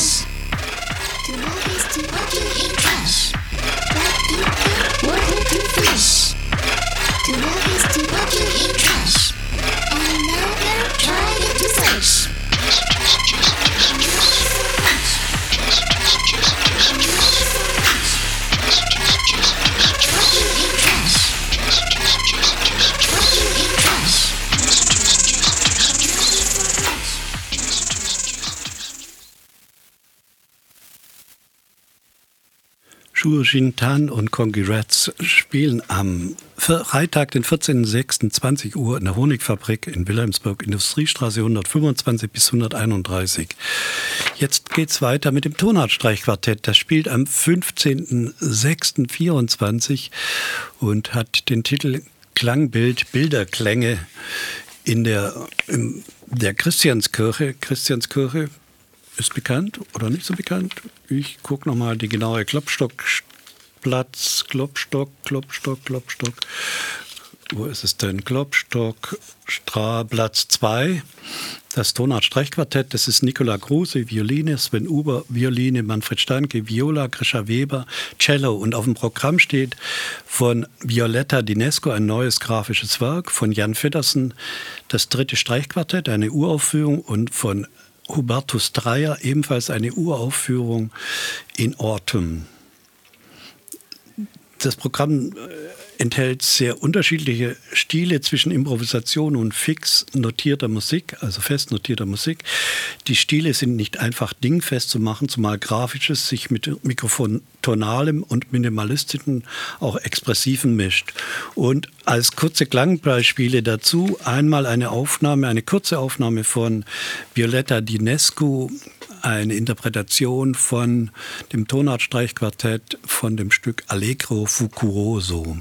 Shuo Xin Tan und Congy Rats spielen am Freitag, den 14.06. 20 Uhr in der Honigfabrik in Wilhelmsburg, Industriestraße 125 bis 131. Jetzt geht's weiter mit dem Tonartstreichquartett. Das spielt am 15.06.24 und hat den Titel Klangbild, Bilderklänge in der Christianskirche. Christianskirche ist bekannt oder nicht so bekannt? Ich gucke nochmal die genaue Klopstock. wo ist es denn? Klopstock, Platz 2. Das Tonart-Streichquartett, das ist Nicola Kruse, Violine, Sven Uber, Violine, Manfred Steinke, Viola, Grisha Weber, Cello. Und auf dem Programm steht von Violetta Dinesco ein neues grafisches Werk, von Jan Feddersen das 3. Streichquartett, eine Uraufführung, und von Hubertus Dreyer ebenfalls eine Uraufführung in Autumn. Das Programm enthält sehr unterschiedliche Stile zwischen Improvisation und fix notierter Musik, also fest notierter Musik. Die Stile sind nicht einfach dingfest zu machen, zumal Grafisches sich mit mikrofontonalem und minimalistischem, auch expressiven mischt. Und als kurze Klangbeispiele dazu einmal eine kurze Aufnahme von Violetta Dinescu, eine Interpretation von dem Tonart-Streichquartett von dem Stück Allegro Fucuroso.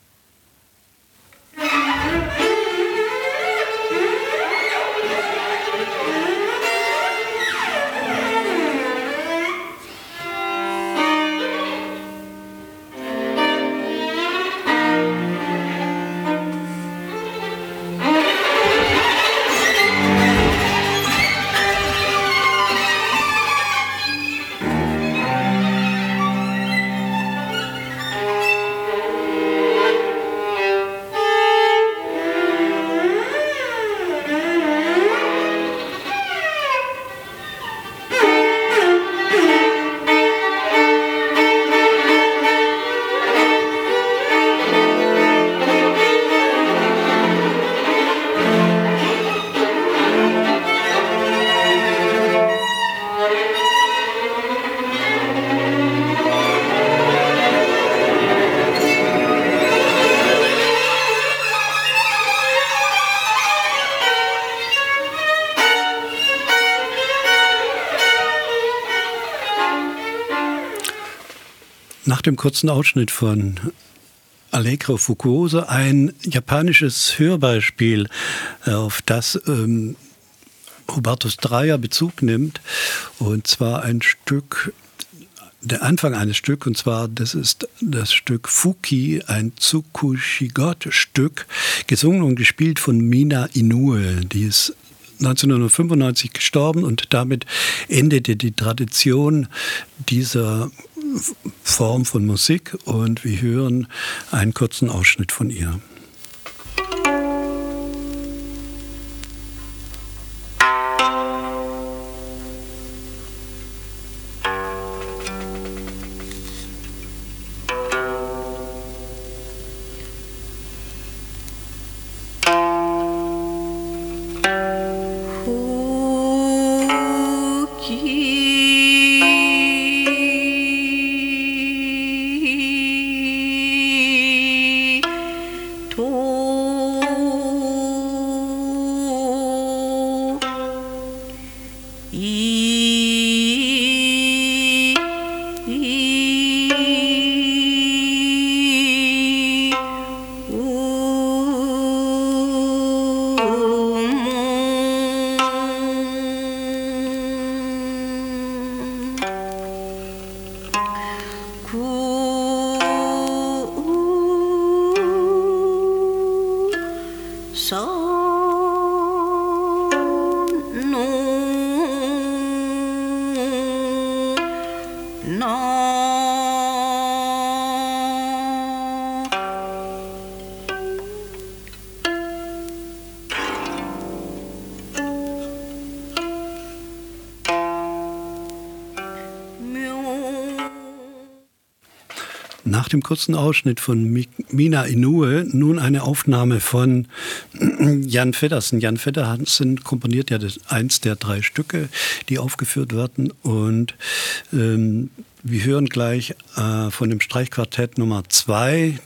Nach dem kurzen Ausschnitt von Allegro Fucuroso ein japanisches Hörbeispiel, auf das Hubertus Dreyer Bezug nimmt, und zwar ein Stück, der Anfang eines Stücks, und zwar das ist das Stück Fuki, ein Tsukushigot-Stück, gesungen und gespielt von Mina Inoue, die ist 1995 gestorben, und damit endete die Tradition dieser Form von Musik, und wir hören einen kurzen Ausschnitt von ihr. Nach dem kurzen Ausschnitt von Mina Inoue nun eine Aufnahme von Jan Feddersen. Jan Feddersen komponiert ja eins der 3 Stücke, die aufgeführt werden. Und wir hören gleich von dem Streichquartett Nummer 2.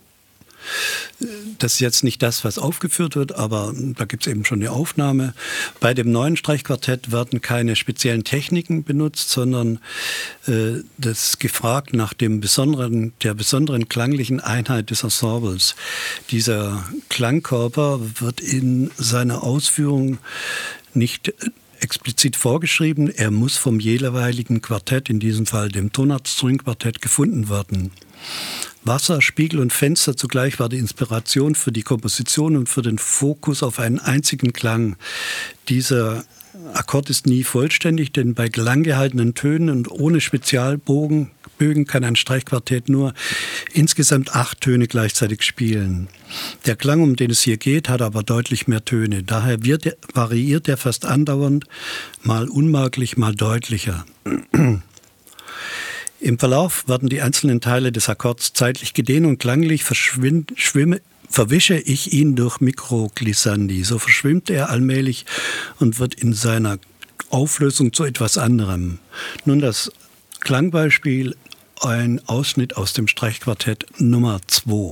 Das ist jetzt nicht das, was aufgeführt wird, aber da gibt es eben schon eine Aufnahme. Bei dem neuen Streichquartett werden keine speziellen Techniken benutzt, sondern das ist gefragt nach der besonderen klanglichen Einheit des Ensembles. Dieser Klangkörper wird in seiner Ausführung nicht explizit vorgeschrieben. Er muss vom jeweiligen Quartett, in diesem Fall dem Tonart-String-Quartett, gefunden werden. Wasser, Spiegel und Fenster zugleich war die Inspiration für die Komposition und für den Fokus auf einen einzigen Klang. Dieser Akkord ist nie vollständig, denn bei lang gehaltenen Tönen und ohne Spezialbögen kann ein Streichquartett nur insgesamt 8 Töne gleichzeitig spielen. Der Klang, um den es hier geht, hat aber deutlich mehr Töne. Daher variiert er fast andauernd, mal unmerklich, mal deutlicher. Im Verlauf werden die einzelnen Teile des Akkords zeitlich gedehnt und klanglich verwische ich ihn durch Mikroglissandi. So verschwimmt er allmählich und wird in seiner Auflösung zu etwas anderem. Nun das Klangbeispiel, ein Ausschnitt aus dem Streichquartett Nummer 2.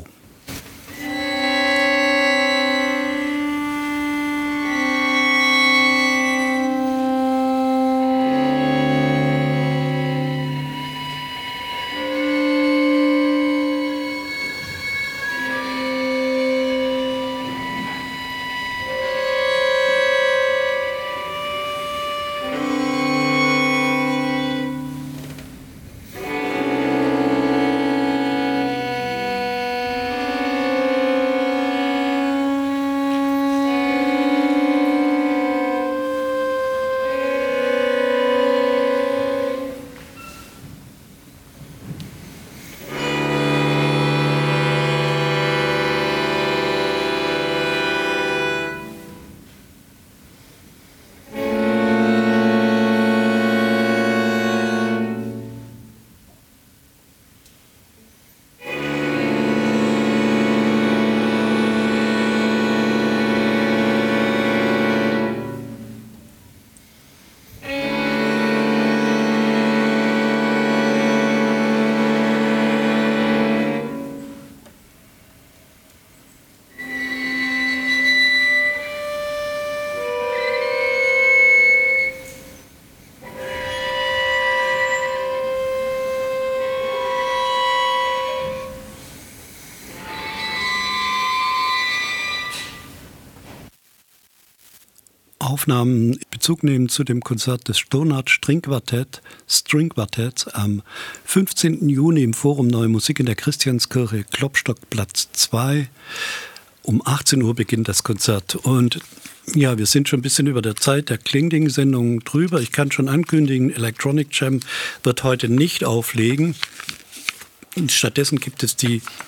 Aufnahmen Bezug nehmen zu dem Konzert des Stonart String Quartetts am 15. Juni im Forum Neue Musik in der Christianskirche, Klopstockplatz 2. Um 18 Uhr beginnt das Konzert. Und ja, wir sind schon ein bisschen über der Zeit der Klingding-Sendung drüber. Ich kann schon ankündigen, Electronic Jam wird heute nicht auflegen. Stattdessen gibt es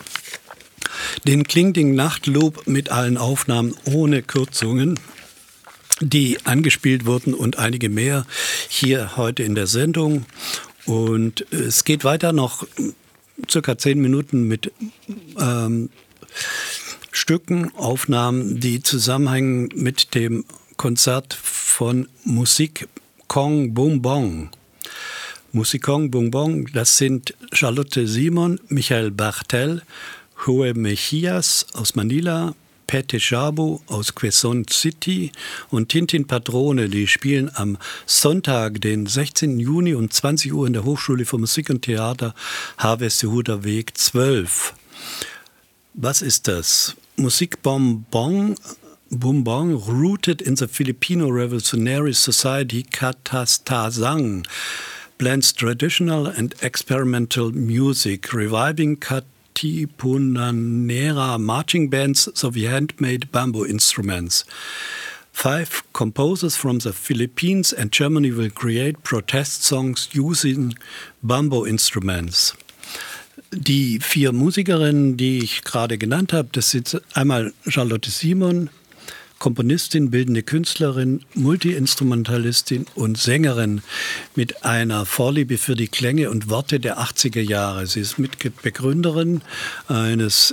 den Klingding-Nachtloop mit allen Aufnahmen ohne Kürzungen, die angespielt wurden und einige mehr hier heute in der Sendung. Und es geht weiter noch circa 10 Minuten mit Stücken, Aufnahmen, die zusammenhängen mit dem Konzert von Musik Kong Bum Bong. Musik Kong Bum Bong, das sind Charlotte Simon, Michael Bartel, Joe Mejias aus Manila, Pete Jabu aus Quezon City und Tintin Padrone, die spielen am Sonntag, den 16. Juni um 20 Uhr in der Hochschule für Musik und Theater Harvestehuder Weg 12. Was ist das? Musik Bum Bong, rooted in the Filipino Revolutionary Society Katastasang, blends traditional and experimental music, reviving Katipunanera marching bands sowie handmade bamboo instruments. 5 composers from the Philippines and Germany will create protest songs using bamboo instruments. Die 4 Musikerinnen, die ich gerade genannt habe, das sind einmal Charlotte Simon, Komponistin, bildende Künstlerin, Multiinstrumentalistin und Sängerin mit einer Vorliebe für die Klänge und Worte der 80er Jahre. Sie ist Mitbegründerin eines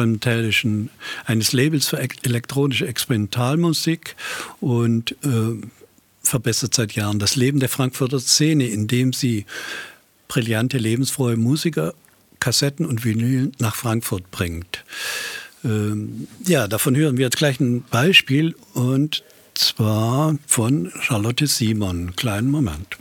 Labels für elektronische Experimentalmusik und verbessert seit Jahren das Leben der Frankfurter Szene, indem sie brillante, lebensfrohe Musiker, Kassetten und Vinyl nach Frankfurt bringt. Ja, davon hören wir jetzt gleich ein Beispiel, und zwar von Charlotte Simon. Kleinen Moment.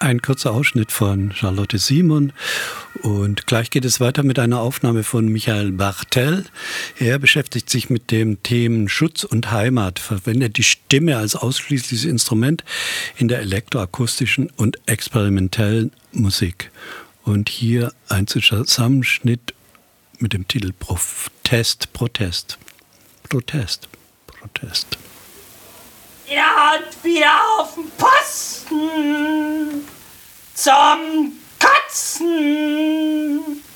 Ein kurzer Ausschnitt von Charlotte Simon und gleich geht es weiter mit einer Aufnahme von Michael Bartel. Er beschäftigt sich mit dem Themen Schutz und Heimat, verwendet die Stimme als ausschließliches Instrument in der elektroakustischen und experimentellen Musik. Und hier ein Zusammenschnitt mit dem Titel Protest. Wieder auf den Posten zum Kotzen.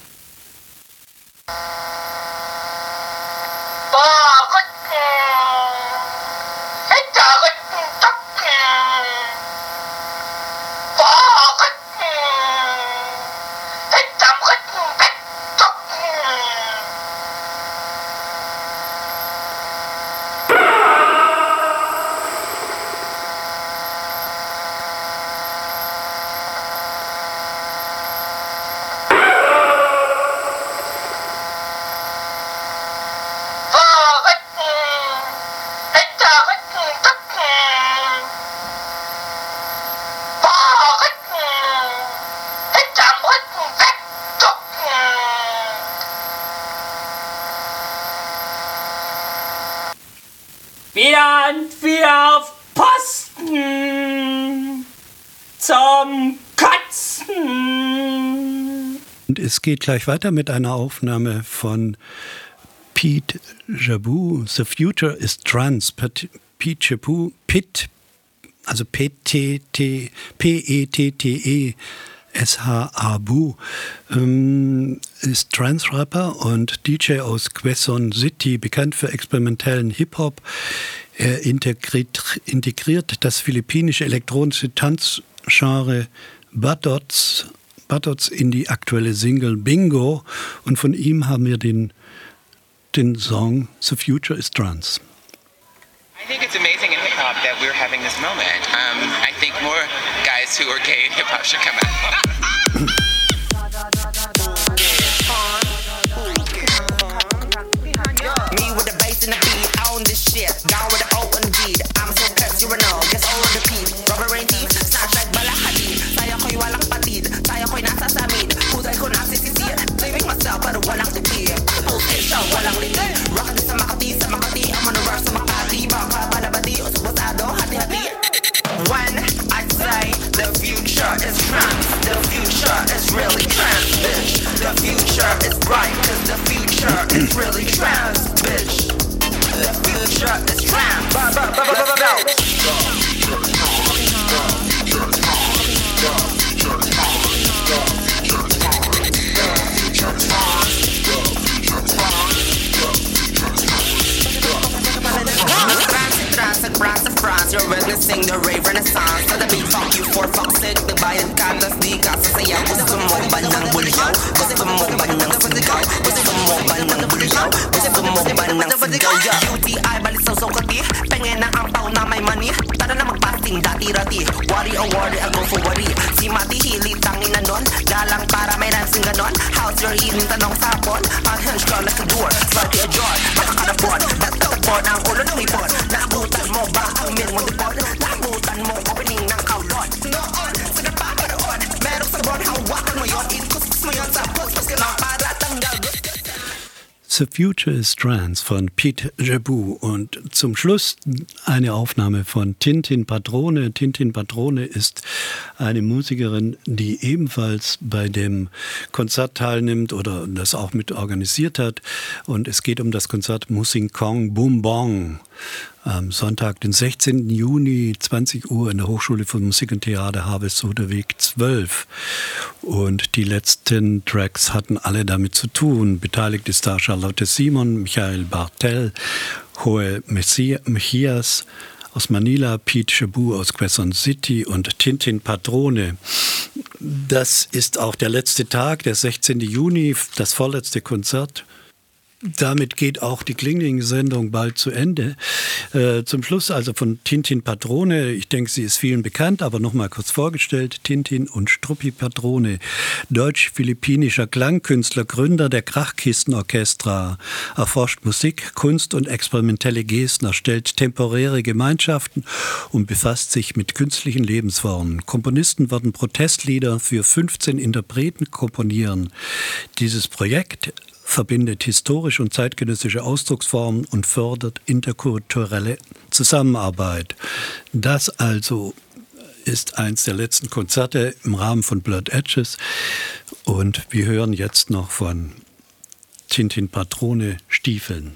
Vorrücken, hinterrücken, ducken. Vorrücken, hinterm Rücken wegducken. Wieder auf Posten zum Kotzen. Und es geht gleich weiter mit einer Aufnahme von Pete Jabou, The Future is Trans. Pete Jabou, also P-E-T-T-E-S-H-A-B-U, ist Trans-Rapper und DJ aus Quezon City, bekannt für experimentellen Hip-Hop. Er integriert das philippinische elektronische Tanzgenre Badots in die aktuelle Single Bingo. Und von ihm haben wir den Song The Future is Trans. I think it's amazing in hip-hop that we're having this moment. I think more guys who are gay in hip-hop should come out. Me with the bass and the beat, on this shit. Down with the open beat. I'm so pissed, you know. Guess all of the beat. Rubber rain teeth, snatch like Bala Hadid. Saya ko'y walang patid. Saya ko'y nasa samid. Puday ko nasisisir. Blaming myself, pero walang tipid. Okay, show, walang liti. Rock this sa Makati. I'm on the rush sa Makati. Baka balabati o subasado, hati-hati. When I say the future is trans, the future is really trans, bitch. The future is bright, cause the future is really trans, bitch. The future is trans. France, you're witnessing the rave renaissance. Sa the beat, fuck you for fuck's sake. Nagbayad ka, tas di ka sasayaw. Gusto mo ba ng bulyaw? Gusto mo ba ng sigaw? Gusto mo ba ng bulyaw? Gusto mo ba ng sigaw? UTI, balisaw kati. Pengen na ang pao na may money. Tara na magpasting, dati-rati. Wari o wari, I go for wari. Si Mati Hili, tangin na nun. Galang para may dancing ganon. How's your healing? Tanong sapon. Ang hinge ka like a door. Slutty a jar, makakarapon. Datapon ang ulo ng ipon. Naabutan mo ba ang mirmo dipon? Naabutan mo opening ng kaulon. Noon, sa napapanoon. Merong sabon, hawakan mo yun. Ikuskus mo yun sa post ka na para tanggal. The Future is Trans von Pete Jabou und zum Schluss eine Aufnahme von Tintin Patrone. Tintin Patrone ist eine Musikerin, die ebenfalls bei dem Konzert teilnimmt oder das auch mit organisiert hat. Und es geht um das Konzert Musing Kong Boom Bong am Sonntag, den 16. Juni, 20 Uhr in der Hochschule für Musik und Theater Harvestehuderweg 12. Und die letzten Tracks hatten alle damit zu tun. Beteiligt ist da Charlotte Simon, Michael Bartel, Joel Mejias aus Manila, Pete Jabou aus Quezon City und Tintin Patrone. Das ist auch der letzte Tag, der 16. Juni, das vorletzte Konzert. damit geht auch die Klingling-Sendung bald zu Ende. Zum Schluss also von Tintin Patrone. Ich denke, sie ist vielen bekannt, aber noch mal kurz vorgestellt. Tintin und Struppi Patrone, deutsch-philippinischer Klangkünstler, Gründer der Krachkistenorchestra, erforscht Musik, Kunst und experimentelle Gesten, erstellt temporäre Gemeinschaften und befasst sich mit künstlichen Lebensformen. Komponisten werden Protestlieder für 15 Interpreten komponieren. Dieses Projekt verbindet historische und zeitgenössische Ausdrucksformen und fördert interkulturelle Zusammenarbeit. Das also ist eins der letzten Konzerte im Rahmen von Blurred Edges. Und wir hören jetzt noch von Tintin Patrone Stiefeln.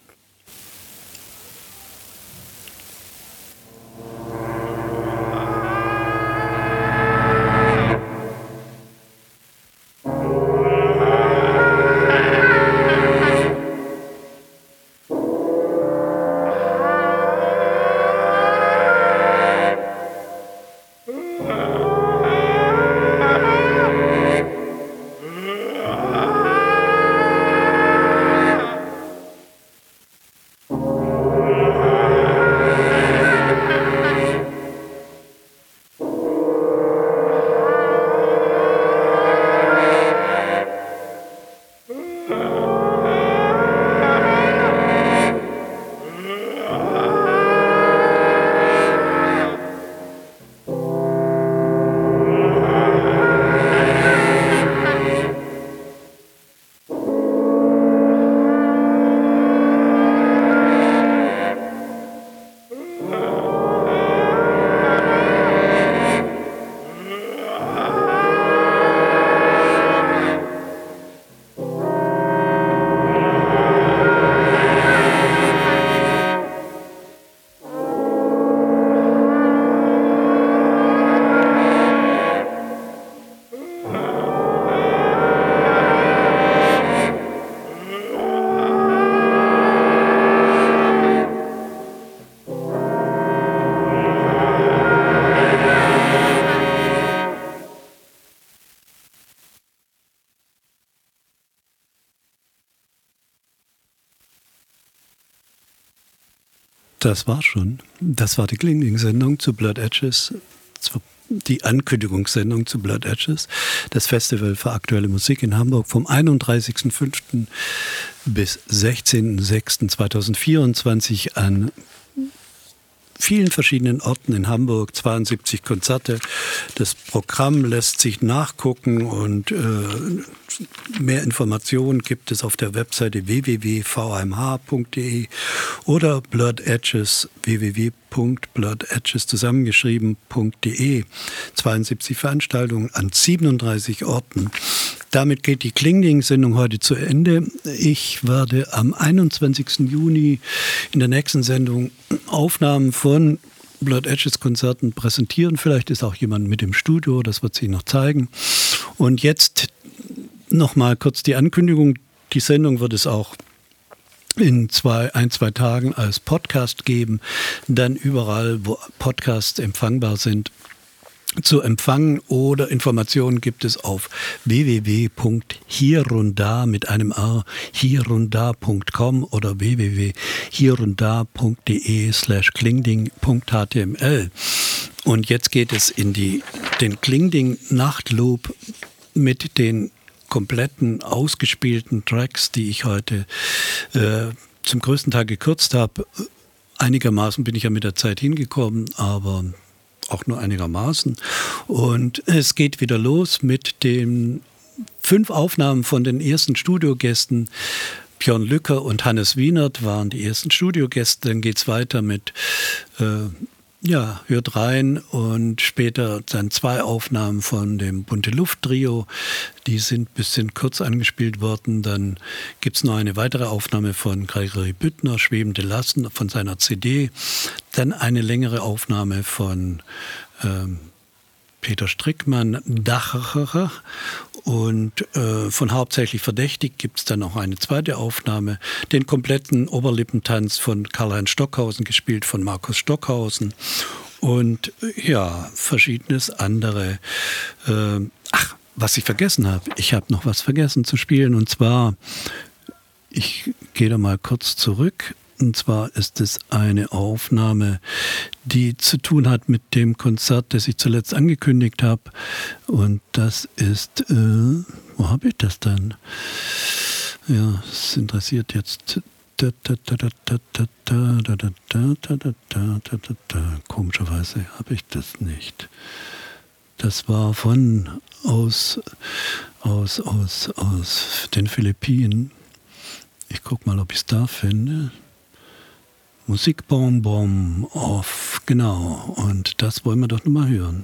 Das war schon. Das war die Klingling-Sendung zu Blurred Edges, die Ankündigungssendung zu Blurred Edges, das Festival für aktuelle Musik in Hamburg vom 31.05. bis 16.06.2024 an vielen verschiedenen Orten in Hamburg, 72 Konzerte. Das Programm lässt sich nachgucken und mehr Informationen gibt es auf der Webseite www.vmh.de oder Blurred Edges www.blurrededges zusammengeschrieben.de. 72 Veranstaltungen an 37 Orten. Damit geht die Klingling-Sendung heute zu Ende. Ich werde am 21. Juni in der nächsten Sendung Aufnahmen von Blurred Edges Konzerten präsentieren. Vielleicht ist auch jemand mit im Studio, das wird sich noch zeigen. Und jetzt nochmal kurz die Ankündigung. Die Sendung wird es auch in ein, zwei Tagen als Podcast geben. Dann überall, wo Podcasts empfangbar sind, zu empfangen, oder Informationen gibt es auf www.hierundda mit einem R hierundda.com oder www.hierundda.de/klingding.html. Und jetzt geht es in den Klingding Nachtloop mit den kompletten ausgespielten Tracks, die ich heute zum größten Teil gekürzt habe. Einigermaßen bin ich ja mit der Zeit hingekommen, aber auch nur einigermaßen. Und es geht wieder los mit den 5 Aufnahmen von den ersten Studiogästen. Björn Lücker und Hannes Wienert waren die ersten Studiogäste. Dann geht es weiter mit Hört rein, und später dann 2 Aufnahmen von dem Bunte Luft Trio. Die sind ein bisschen kurz angespielt worden. Dann gibt es noch eine weitere Aufnahme von Gregory Büttner, Schwebende Lassen, von seiner CD. Dann eine längere Aufnahme von Peter Strickmann, Dacher, und von Hauptsächlich Verdächtig gibt es dann noch eine zweite Aufnahme. Den kompletten Oberlippentanz von Karl-Heinz Stockhausen, gespielt von Markus Stockhausen, und verschiedenes andere. Was ich vergessen habe, ich habe noch was vergessen zu spielen, und zwar ich gehe da mal kurz zurück. Und zwar ist es eine Aufnahme, die zu tun hat mit dem Konzert, das ich zuletzt angekündigt habe. Und das ist, wo habe ich das denn? Ja, es interessiert jetzt. Komischerweise habe ich das nicht. Das war aus den Philippinen. Ich gucke mal, ob ich es da finde. Musikbonbon off, genau. Und das wollen wir doch nochmal hören.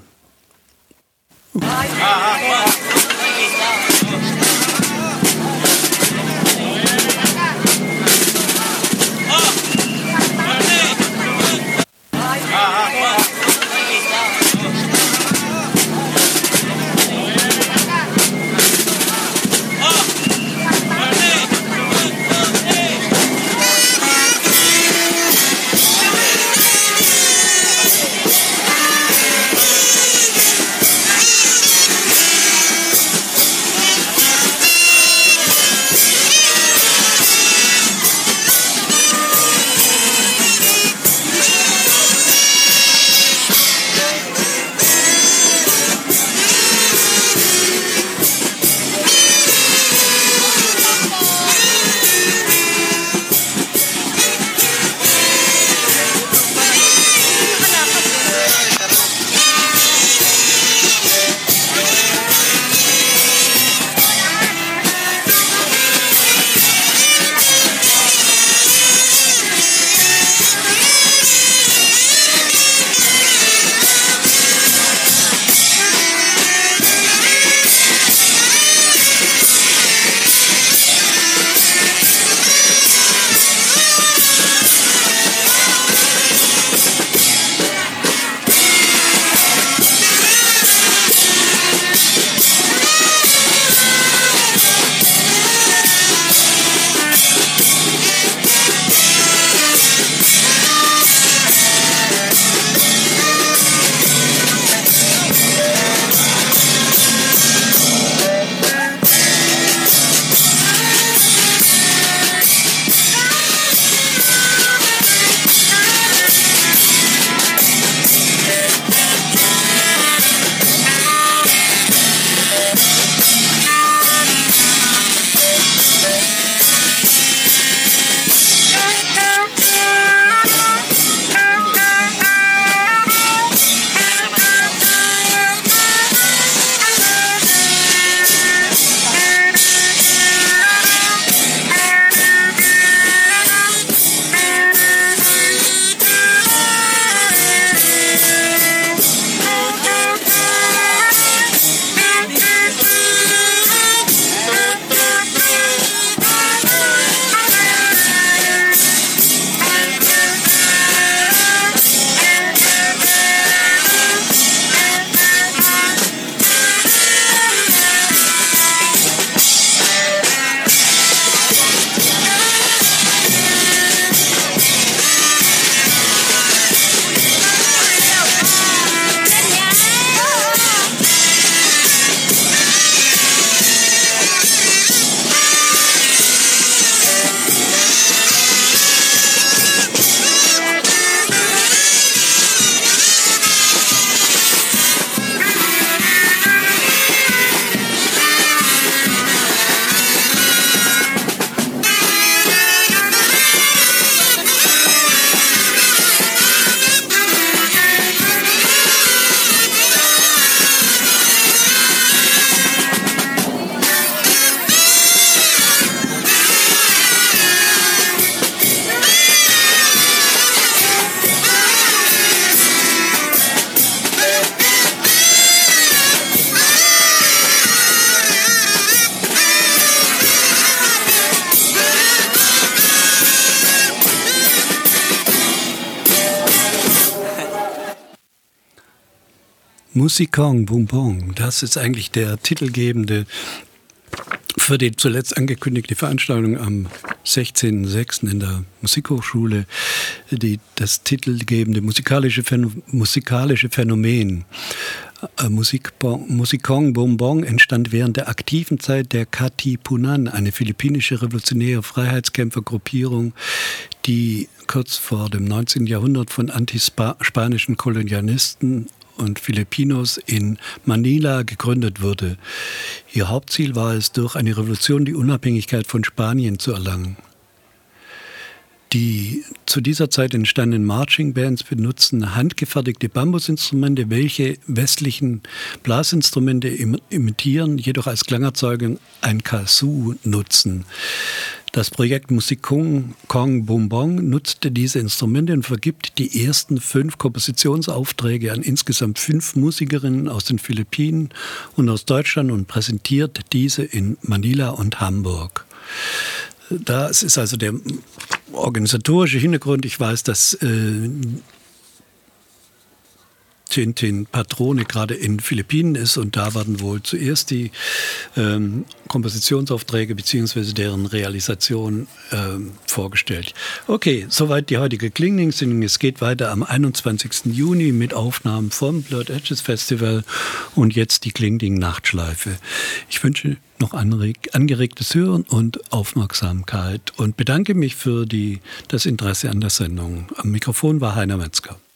Musikong Bonbon, das ist eigentlich der titelgebende für die zuletzt angekündigte Veranstaltung am 16.06. in der Musikhochschule, das titelgebende musikalische Phänomen. Musikong Bonbon entstand während der aktiven Zeit der Katipunan, eine philippinische revolutionäre Freiheitskämpfergruppierung, die kurz vor dem 19. Jahrhundert von antispanischen Kolonialisten und Filipinos in Manila gegründet wurde. Ihr Hauptziel war es, durch eine Revolution die Unabhängigkeit von Spanien zu erlangen. Die zu dieser Zeit entstandenen Marching Bands benutzen handgefertigte Bambusinstrumente, welche westlichen Blasinstrumente imitieren, jedoch als Klangerzeugung ein Kazoo nutzen. Das Projekt Musikong Bonbon nutzte diese Instrumente und vergibt die ersten 5 Kompositionsaufträge an insgesamt 5 Musikerinnen aus den Philippinen und aus Deutschland und präsentiert diese in Manila und Hamburg. Das ist also der organisatorische Hintergrund. Ich weiß, dass Tintin Patrone gerade in Philippinen ist und da werden wohl zuerst die Kompositionsaufträge bzw. deren Realisation vorgestellt. Okay, soweit die heutige Klingling-Sendung. Es geht weiter am 21. Juni mit Aufnahmen vom Blurred Edges Festival und jetzt die Klingling-Nachtschleife. Ich wünsche noch angeregtes Hören und Aufmerksamkeit und bedanke mich für das Interesse an der Sendung. Am Mikrofon war Heiner Metzger.